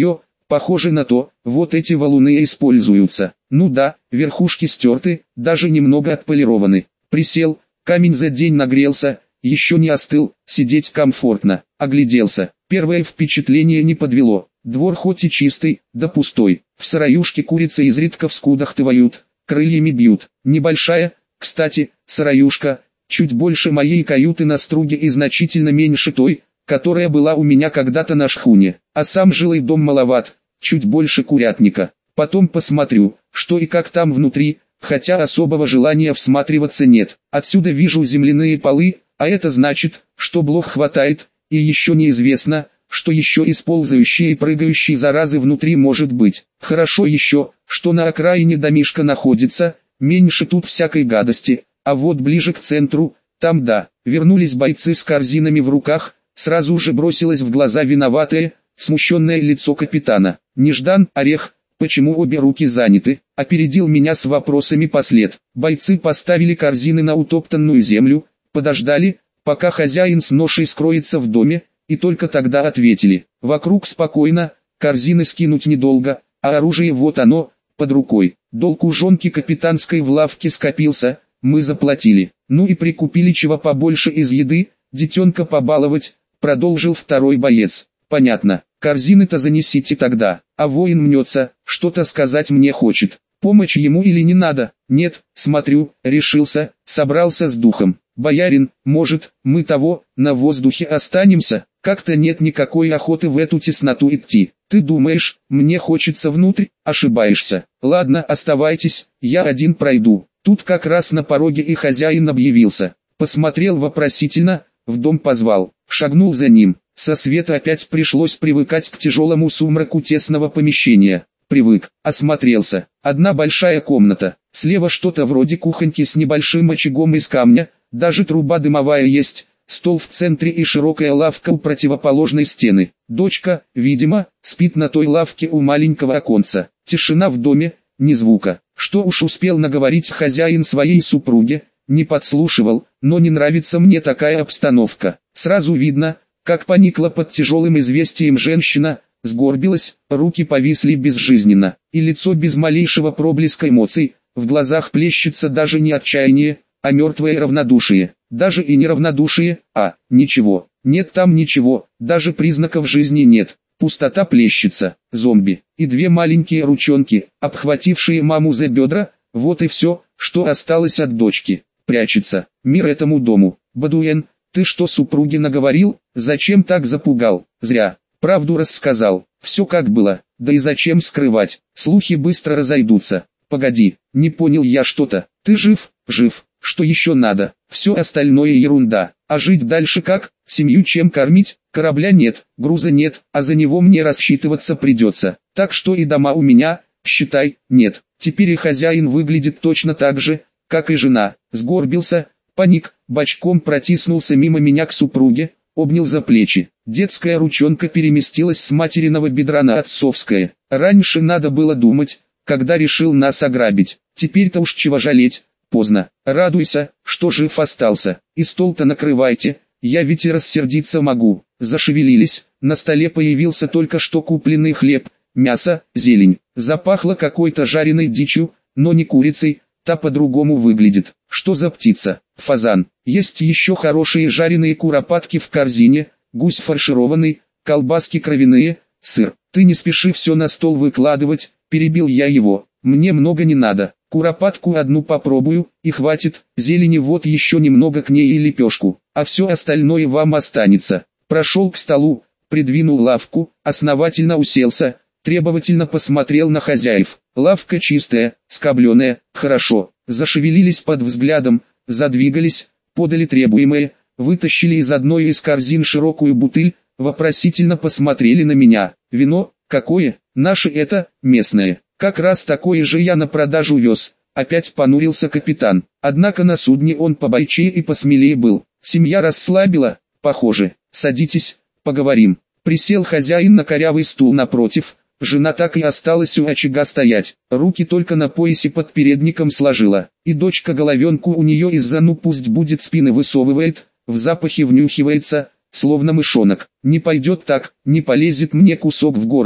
Speaker 1: Похоже на то, вот эти валуны используются. Ну да, верхушки стерты, даже немного отполированы. Присел, камень за день нагрелся, еще не остыл, сидеть комфортно. Огляделся. Первое впечатление не подвело. Двор хоть и чистый, да пустой. В сараюшке курицы изредка вскудахтывают, крыльями бьют. Небольшая, кстати, сараюшка, чуть больше моей каюты на струге и значительно меньше той, которая была у меня когда-то на шхуне. А сам жилой дом маловат, чуть больше курятника. Потом посмотрю, что и как там внутри, хотя особого желания всматриваться нет. Отсюда вижу земляные полы, а это значит, что блох хватает, и еще неизвестно, что еще из ползающей и прыгающей заразы внутри может быть. Хорошо еще, что на окраине домишка находится, меньше тут всякой гадости, а вот ближе к центру, там да. Вернулись бойцы с корзинами в руках, сразу же бросилось в глаза виноватое, смущенное лицо капитана. Неждан, Орех, почему обе руки заняты, опередил меня с вопросами послед. Бойцы поставили корзины на утоптанную землю, подождали, пока хозяин с ношей скроется в доме, и только тогда ответили. Вокруг спокойно, корзины скинуть недолго, а оружие вот оно, под рукой. Долг у жонки капитанской в лавке скопился, мы заплатили. Ну и прикупили чего побольше из еды, детенка побаловать, продолжил второй боец. Понятно, корзины-то занесите тогда, а воин мнется, что-то сказать мне хочет. Помощь ему или не надо? Нет, смотрю, решился, собрался с духом. Боярин, может, мы того, на воздухе останемся? Как-то нет никакой охоты в эту тесноту идти. Ты думаешь, мне хочется внутрь? Ошибаешься. Ладно, оставайтесь, я один пройду. Тут как раз на пороге и хозяин объявился. Посмотрел вопросительно, в дом позвал, шагнул за ним. Со света опять пришлось привыкать к тяжелому сумраку тесного помещения. Привык, осмотрелся. Одна большая комната, слева что-то вроде кухоньки с небольшим очагом из камня, даже труба дымовая есть, стол в центре и широкая лавка у противоположной стены. Дочка, видимо, спит на той лавке у маленького оконца. Тишина в доме, ни звука. Что уж успел наговорить хозяин своей супруге, не подслушивал, но не нравится мне такая обстановка. Сразу видно, как поникла под тяжелым известием женщина, сгорбилась, руки повисли безжизненно, и лицо без малейшего проблеска эмоций, в глазах плещется даже не отчаяние, а мертвое равнодушие, даже и не равнодушие, а, ничего, нет там ничего, даже признаков жизни нет, пустота плещется, зомби, и две маленькие ручонки, обхватившие маму за бедра, вот и все, что осталось от дочки, прячется, мир этому дому. Бадуэн, ты что супруге наговорил, зачем так запугал? Зря. Правду рассказал, все как было, да и зачем скрывать, слухи быстро разойдутся. Погоди, не понял я что-то, ты жив, жив, что еще надо, все остальное ерунда, а жить дальше как, семью чем кормить, корабля нет, груза нет, а за него мне рассчитываться придется, так что и дома у меня, считай, нет, теперь и хозяин выглядит точно так же, как и жена, сгорбился, паник, бочком протиснулся мимо меня к супруге, обнял за плечи. Детская ручонка переместилась с материного бедра на отцовское. Раньше надо было думать, когда решил нас ограбить. Теперь-то уж чего жалеть, поздно. Радуйся, что жив остался. И стол-то накрывайте, я ведь и рассердиться могу. Зашевелились, на столе появился только что купленный хлеб, мясо, зелень. Запахло какой-то жареной дичью, но не курицей, та по-другому выглядит. Что за птица? Фазан. Есть еще хорошие жареные куропатки в корзине, гусь фаршированный, колбаски кровяные, сыр. Ты не спеши все на стол выкладывать, перебил я его. Мне много не надо. Куропатку одну попробую, и хватит, зелени вот еще немного к ней и лепешку, а все остальное вам останется. Прошел к столу, придвинул лавку, основательно уселся, требовательно посмотрел на хозяев. Лавка чистая, скобленая, хорошо. Зашевелились под взглядом, задвигались, подали требуемое, вытащили из одной из корзин широкую бутыль, вопросительно посмотрели на меня. Вино, какое? Наше это, местное. Как раз такое же я на продажу вез. Опять понурился капитан. Однако на судне он побойчее и посмелее был. Семья расслабила, похоже. Садитесь, поговорим. Присел хозяин на корявый стул напротив. Жена так и осталась у очага стоять, руки только на поясе под передником сложила, и дочка головенку у нее из-за ну пусть будет спины высовывает, в запахе внюхивается, словно мышонок. Не пойдет так, не полезет мне кусок в горло,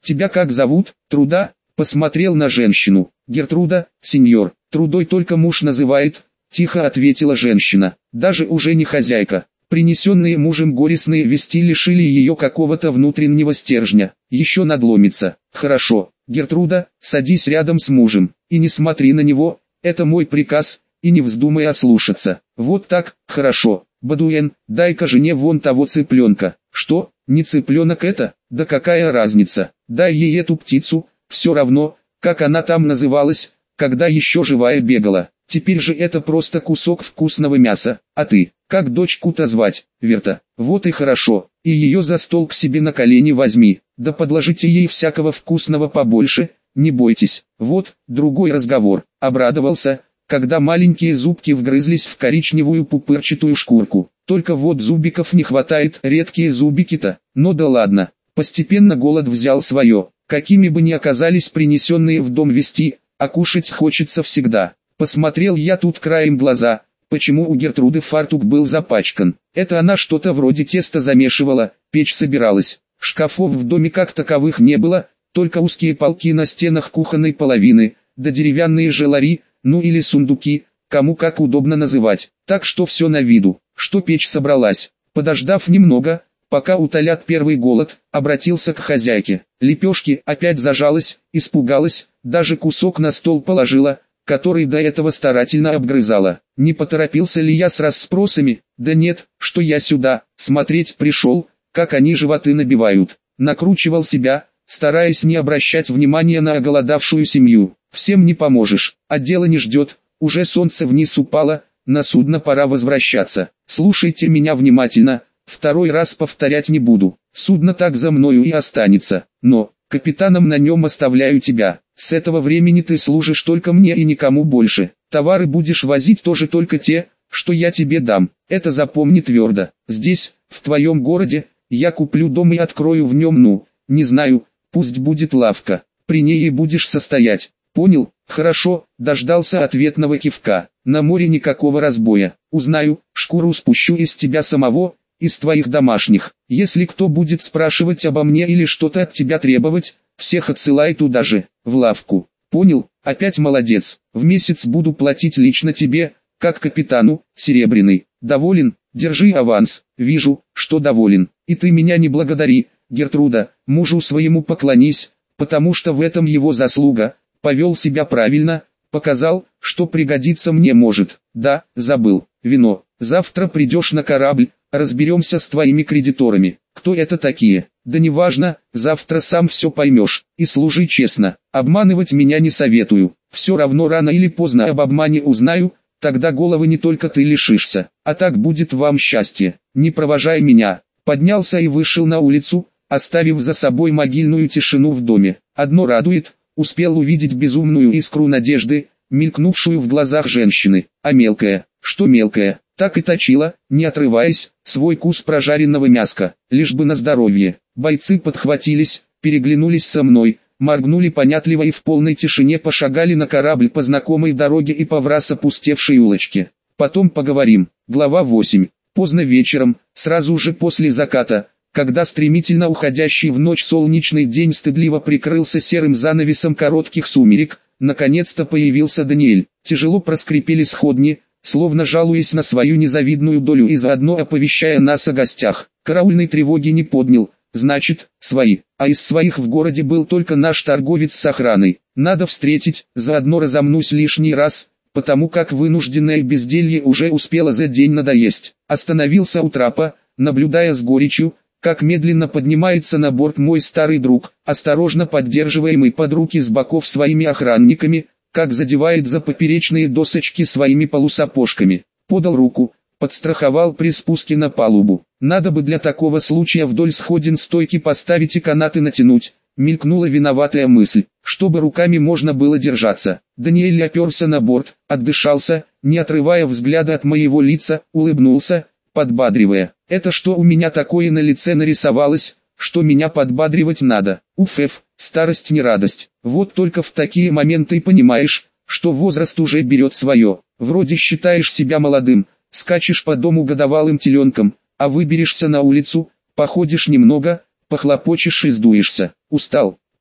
Speaker 1: тебя как зовут? Труда? Посмотрел на женщину. Гертруда, сеньор. Трудой только муж называет, тихо ответила женщина. Даже уже не хозяйка. Принесенные мужем горестные вести лишили ее какого-то внутреннего стержня. Еще надломится. Хорошо, Гертруда, садись рядом с мужем. И не смотри на него, это мой приказ, и не вздумай ослушаться. Вот так, хорошо. Бадуэн, дай-ка жене вон того цыпленка. Что, не цыпленок это? Да какая разница? Дай ей эту птицу, все равно, как она там называлась, когда еще живая бегала. Теперь же это просто кусок вкусного мяса. А ты, как дочку-то звать? Верта. Вот и хорошо. И ее за стол к себе на колени возьми. Да подложите ей всякого вкусного побольше, не бойтесь. Вот, другой разговор. Обрадовался, когда маленькие зубки вгрызлись в коричневую пупырчатую шкурку. Только вот зубиков не хватает, редкие зубики-то. Но да ладно, постепенно голод взял свое. Какими бы ни оказались принесенные в дом вести, а кушать хочется всегда. Посмотрел я тут краем глаза, почему у Гертруды фартук был запачкан. Это она что-то вроде теста замешивала, печь собиралась. Шкафов в доме как таковых не было, только узкие полки на стенах кухонной половины, да деревянные желари, ну или сундуки, кому как удобно называть. Так что все на виду, что печь собралась. Подождав немного, пока утолят первый голод, обратился к хозяйке. Лепешки опять зажалась, испугалась, даже кусок на стол положила, который до этого старательно обгрызала. Не поторопился ли я с расспросами? Да нет, что я сюда, смотреть пришел, как они животы набивают. Накручивал себя, стараясь не обращать внимания на оголодавшую семью. Всем не поможешь, а дело не ждет, уже солнце вниз упало, на судно пора возвращаться. Слушайте меня внимательно, второй раз повторять не буду. Судно так за мною и останется, но капитаном на нем оставляю тебя. С этого времени ты служишь только мне и никому больше. Товары будешь возить тоже только те, что я тебе дам. Это запомни твердо. Здесь, в твоем городе, я куплю дом и открою в нем, ну, не знаю, пусть будет лавка. При ней и будешь состоять. Понял? Хорошо, дождался ответного кивка. На море никакого разбоя. Узнаю, шкуру спущу из тебя самого, из твоих домашних. Если кто будет спрашивать обо мне или что-то от тебя требовать, всех отсылай туда же, в лавку. Понял? Опять молодец. В месяц буду платить лично тебе, как капитану, серебряный. Доволен? Держи аванс. Вижу, что доволен. И ты меня не благодари, Гертруда, мужу своему поклонись, потому что в этом его заслуга. Повел себя правильно, показал, что пригодится мне может. Да, забыл. Вино. Завтра придешь на корабль, разберемся с твоими кредиторами. Кто это такие? Да неважно, завтра сам все поймешь. И служи честно. Обманывать меня не советую. Все равно рано или поздно об обмане узнаю, тогда головы не только ты лишишься. А так будет вам счастье. Не провожай меня. Поднялся и вышел на улицу, оставив за собой могильную тишину в доме. Одно радует, успел увидеть безумную искру надежды, мелькнувшую в глазах женщины. А мелкая, что мелкая? Так и точила, не отрываясь, свой кус прожаренного мяска, лишь бы на здоровье. Бойцы подхватились, переглянулись со мной, моргнули понятливо и в полной тишине пошагали на корабль по знакомой дороге и по враз опустевшей улочке. Потом поговорим. Глава восемь. Поздно вечером, сразу же после заката, когда стремительно уходящий в ночь солнечный день стыдливо прикрылся серым занавесом коротких сумерек, наконец-то появился Даниэль. Тяжело проскрипели сходни, словно жалуясь на свою незавидную долю и заодно оповещая нас о гостях. Караульной тревоги не поднял, значит, свои. А из своих в городе был только наш торговец с охраной. Надо встретить, заодно разомнусь лишний раз, потому как вынужденное безделье уже успело за день надоесть. Остановился у трапа, наблюдая с горечью, как медленно поднимается на борт мой старый друг, осторожно поддерживаемый под руки с боков своими охранниками, как задевает за поперечные досочки своими полусапожками. Подал руку, подстраховал при спуске на палубу. Надо бы для такого случая вдоль сходин стойки поставить и канаты натянуть. Мелькнула виноватая мысль, чтобы руками можно было держаться. Даниэль оперся на борт, отдышался, не отрывая взгляда от моего лица, улыбнулся, подбадривая. Это что у меня такое на лице нарисовалось, что меня подбадривать надо? Уф-эф, старость не радость. Вот только в такие моменты и понимаешь, что возраст уже берет свое. Вроде считаешь себя молодым, скачешь по дому годовалым теленком, а выберешься на улицу, походишь немного, похлопочешь и сдуешься. Устал,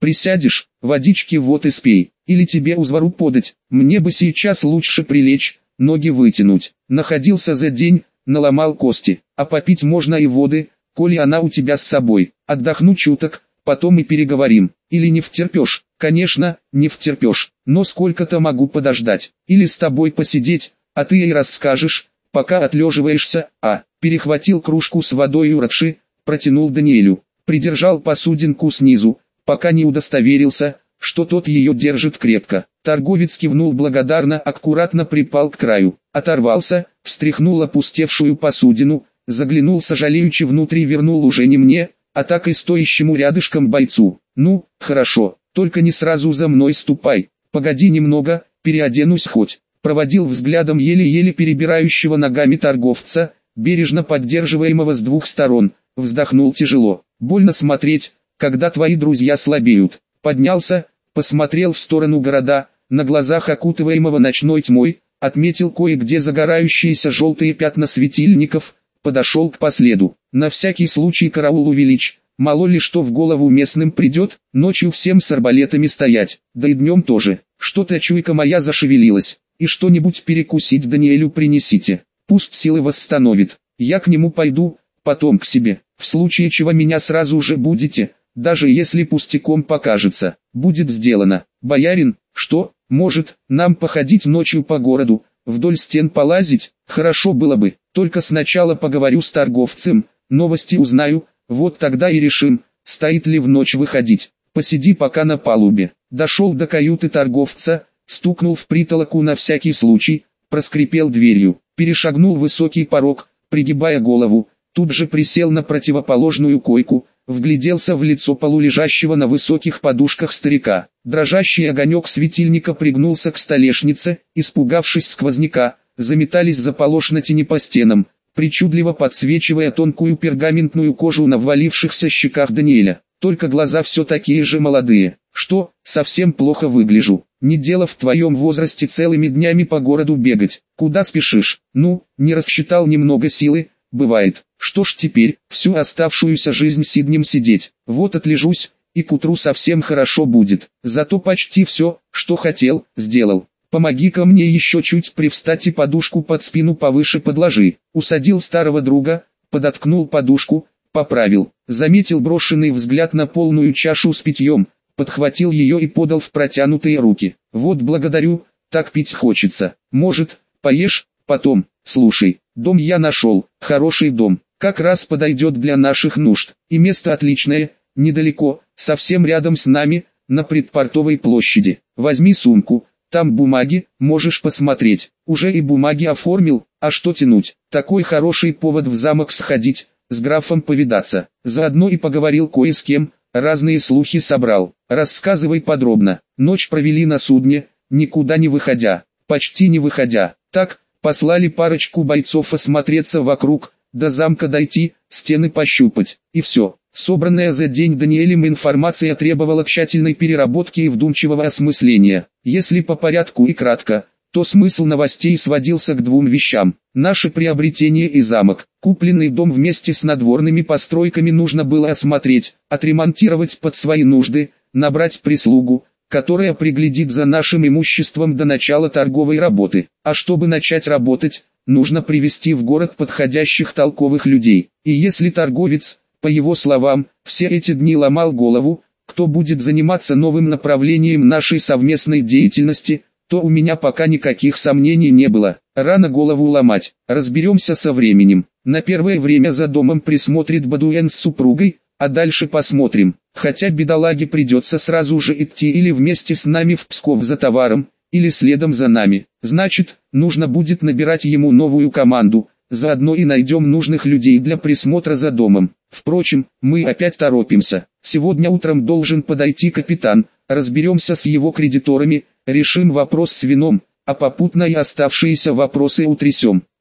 Speaker 1: Присядешь, водички вот и спей, или тебе узвару подать, мне бы сейчас лучше прилечь, ноги вытянуть. Находился за день, наломал кости, а попить можно и воды, коли она у тебя с собой. Отдохну чуток, потом и переговорим. Или не втерпешь? Конечно, не втерпешь, но сколько-то могу подождать. Или с тобой посидеть, а ты ей расскажешь, пока отлеживаешься. А, перехватил кружку с водой у Радши, протянул Даниэлю, придержал посудинку снизу, пока не удостоверился, что тот ее держит крепко. Торговец кивнул благодарно, аккуратно припал к краю, оторвался, встряхнул опустевшую посудину, заглянул сожалеючи внутрь и вернул уже не мне, а так и стоящему рядышком бойцу. Ну, хорошо, только не сразу за мной ступай, погоди немного, переоденусь хоть. Проводил взглядом еле-еле перебирающего ногами торговца, бережно поддерживаемого с двух сторон, вздохнул тяжело. Больно смотреть, когда твои друзья слабеют. Поднялся, посмотрел в сторону города, на глазах окутываемого ночной тьмой, отметил кое-где загорающиеся желтые пятна светильников, подошел к последу. На всякий случай караул увеличь, мало ли что в голову местным придет, ночью всем с арбалетами стоять, да и днем тоже. Что-то чуйка моя зашевелилась, и что-нибудь перекусить Даниэлю принесите, пусть силы восстановит. Я к нему пойду, потом к себе, в случае чего меня сразу же будете, даже если пустяком покажется, будет сделано. Боярин, что, может, нам походить ночью по городу, вдоль стен полазить? Хорошо было бы, только сначала поговорю с торговцем, новости узнаю, вот тогда и решим, стоит ли в ночь выходить. Посиди пока на палубе. Дошел до каюты торговца, стукнул в притолоку на всякий случай, проскрипел дверью, перешагнул высокий порог, пригибая голову, тут же присел на противоположную койку, вгляделся в лицо полулежащего на высоких подушках старика. Дрожащий огонек светильника пригнулся к столешнице, испугавшись сквозняка, заметались заполошно тени по стенам, причудливо подсвечивая тонкую пергаментную кожу на ввалившихся щеках Даниэля. Только глаза все такие же молодые. Что, совсем плохо выгляжу? Не дело в твоем возрасте целыми днями по городу бегать. Куда спешишь? Ну, не рассчитал немного силы, бывает. Что ж теперь, всю оставшуюся жизнь сиднем сидеть. Вот отлежусь, и к утру совсем хорошо будет. Зато почти все, что хотел, сделал. Помоги-ка мне еще чуть привстать и подушку под спину повыше подложи. Усадил старого друга, подоткнул подушку, поправил. Заметил брошенный взгляд на полную чашу с питьем, подхватил ее и подал в протянутые руки. Вот благодарю, так пить хочется. Может, поешь, потом. Слушай, дом я нашел, хороший дом, как раз подойдет для наших нужд. И место отличное, недалеко, совсем рядом с нами, на предпортовой площади. Возьми сумку, там бумаги, можешь посмотреть. Уже и бумаги оформил, а что тянуть? Такой хороший повод в замок сходить, с графом повидаться. Заодно и поговорил кое с кем, разные слухи собрал. Рассказывай подробно. Ночь провели на судне, никуда не выходя, почти не выходя. Так, послали парочку бойцов осмотреться вокруг, до замка дойти, стены пощупать, и все. Собранная за день Даниэлем информация требовала тщательной переработки и вдумчивого осмысления. Если по порядку и кратко, то смысл новостей сводился к двум вещам. Наше приобретение и замок. Купленный дом вместе с надворными постройками нужно было осмотреть, отремонтировать под свои нужды, набрать прислугу, которая приглядит за нашим имуществом до начала торговой работы. А чтобы начать работать, нужно привести в город подходящих толковых людей. И если торговец, по его словам, все эти дни ломал голову, кто будет заниматься новым направлением нашей совместной деятельности, то у меня пока никаких сомнений не было. Рано голову ломать, разберемся со временем. На первое время за домом присмотрит Бадуэн с супругой, а дальше посмотрим. Хотя бедолаге придется сразу же идти или вместе с нами в Псков за товаром, или следом за нами. Значит, нужно будет набирать ему новую команду, заодно и найдем нужных людей для присмотра за домом. Впрочем, мы опять торопимся. Сегодня утром должен подойти капитан, разберемся с его кредиторами, решим вопрос с вином, а попутно и оставшиеся вопросы утрясем.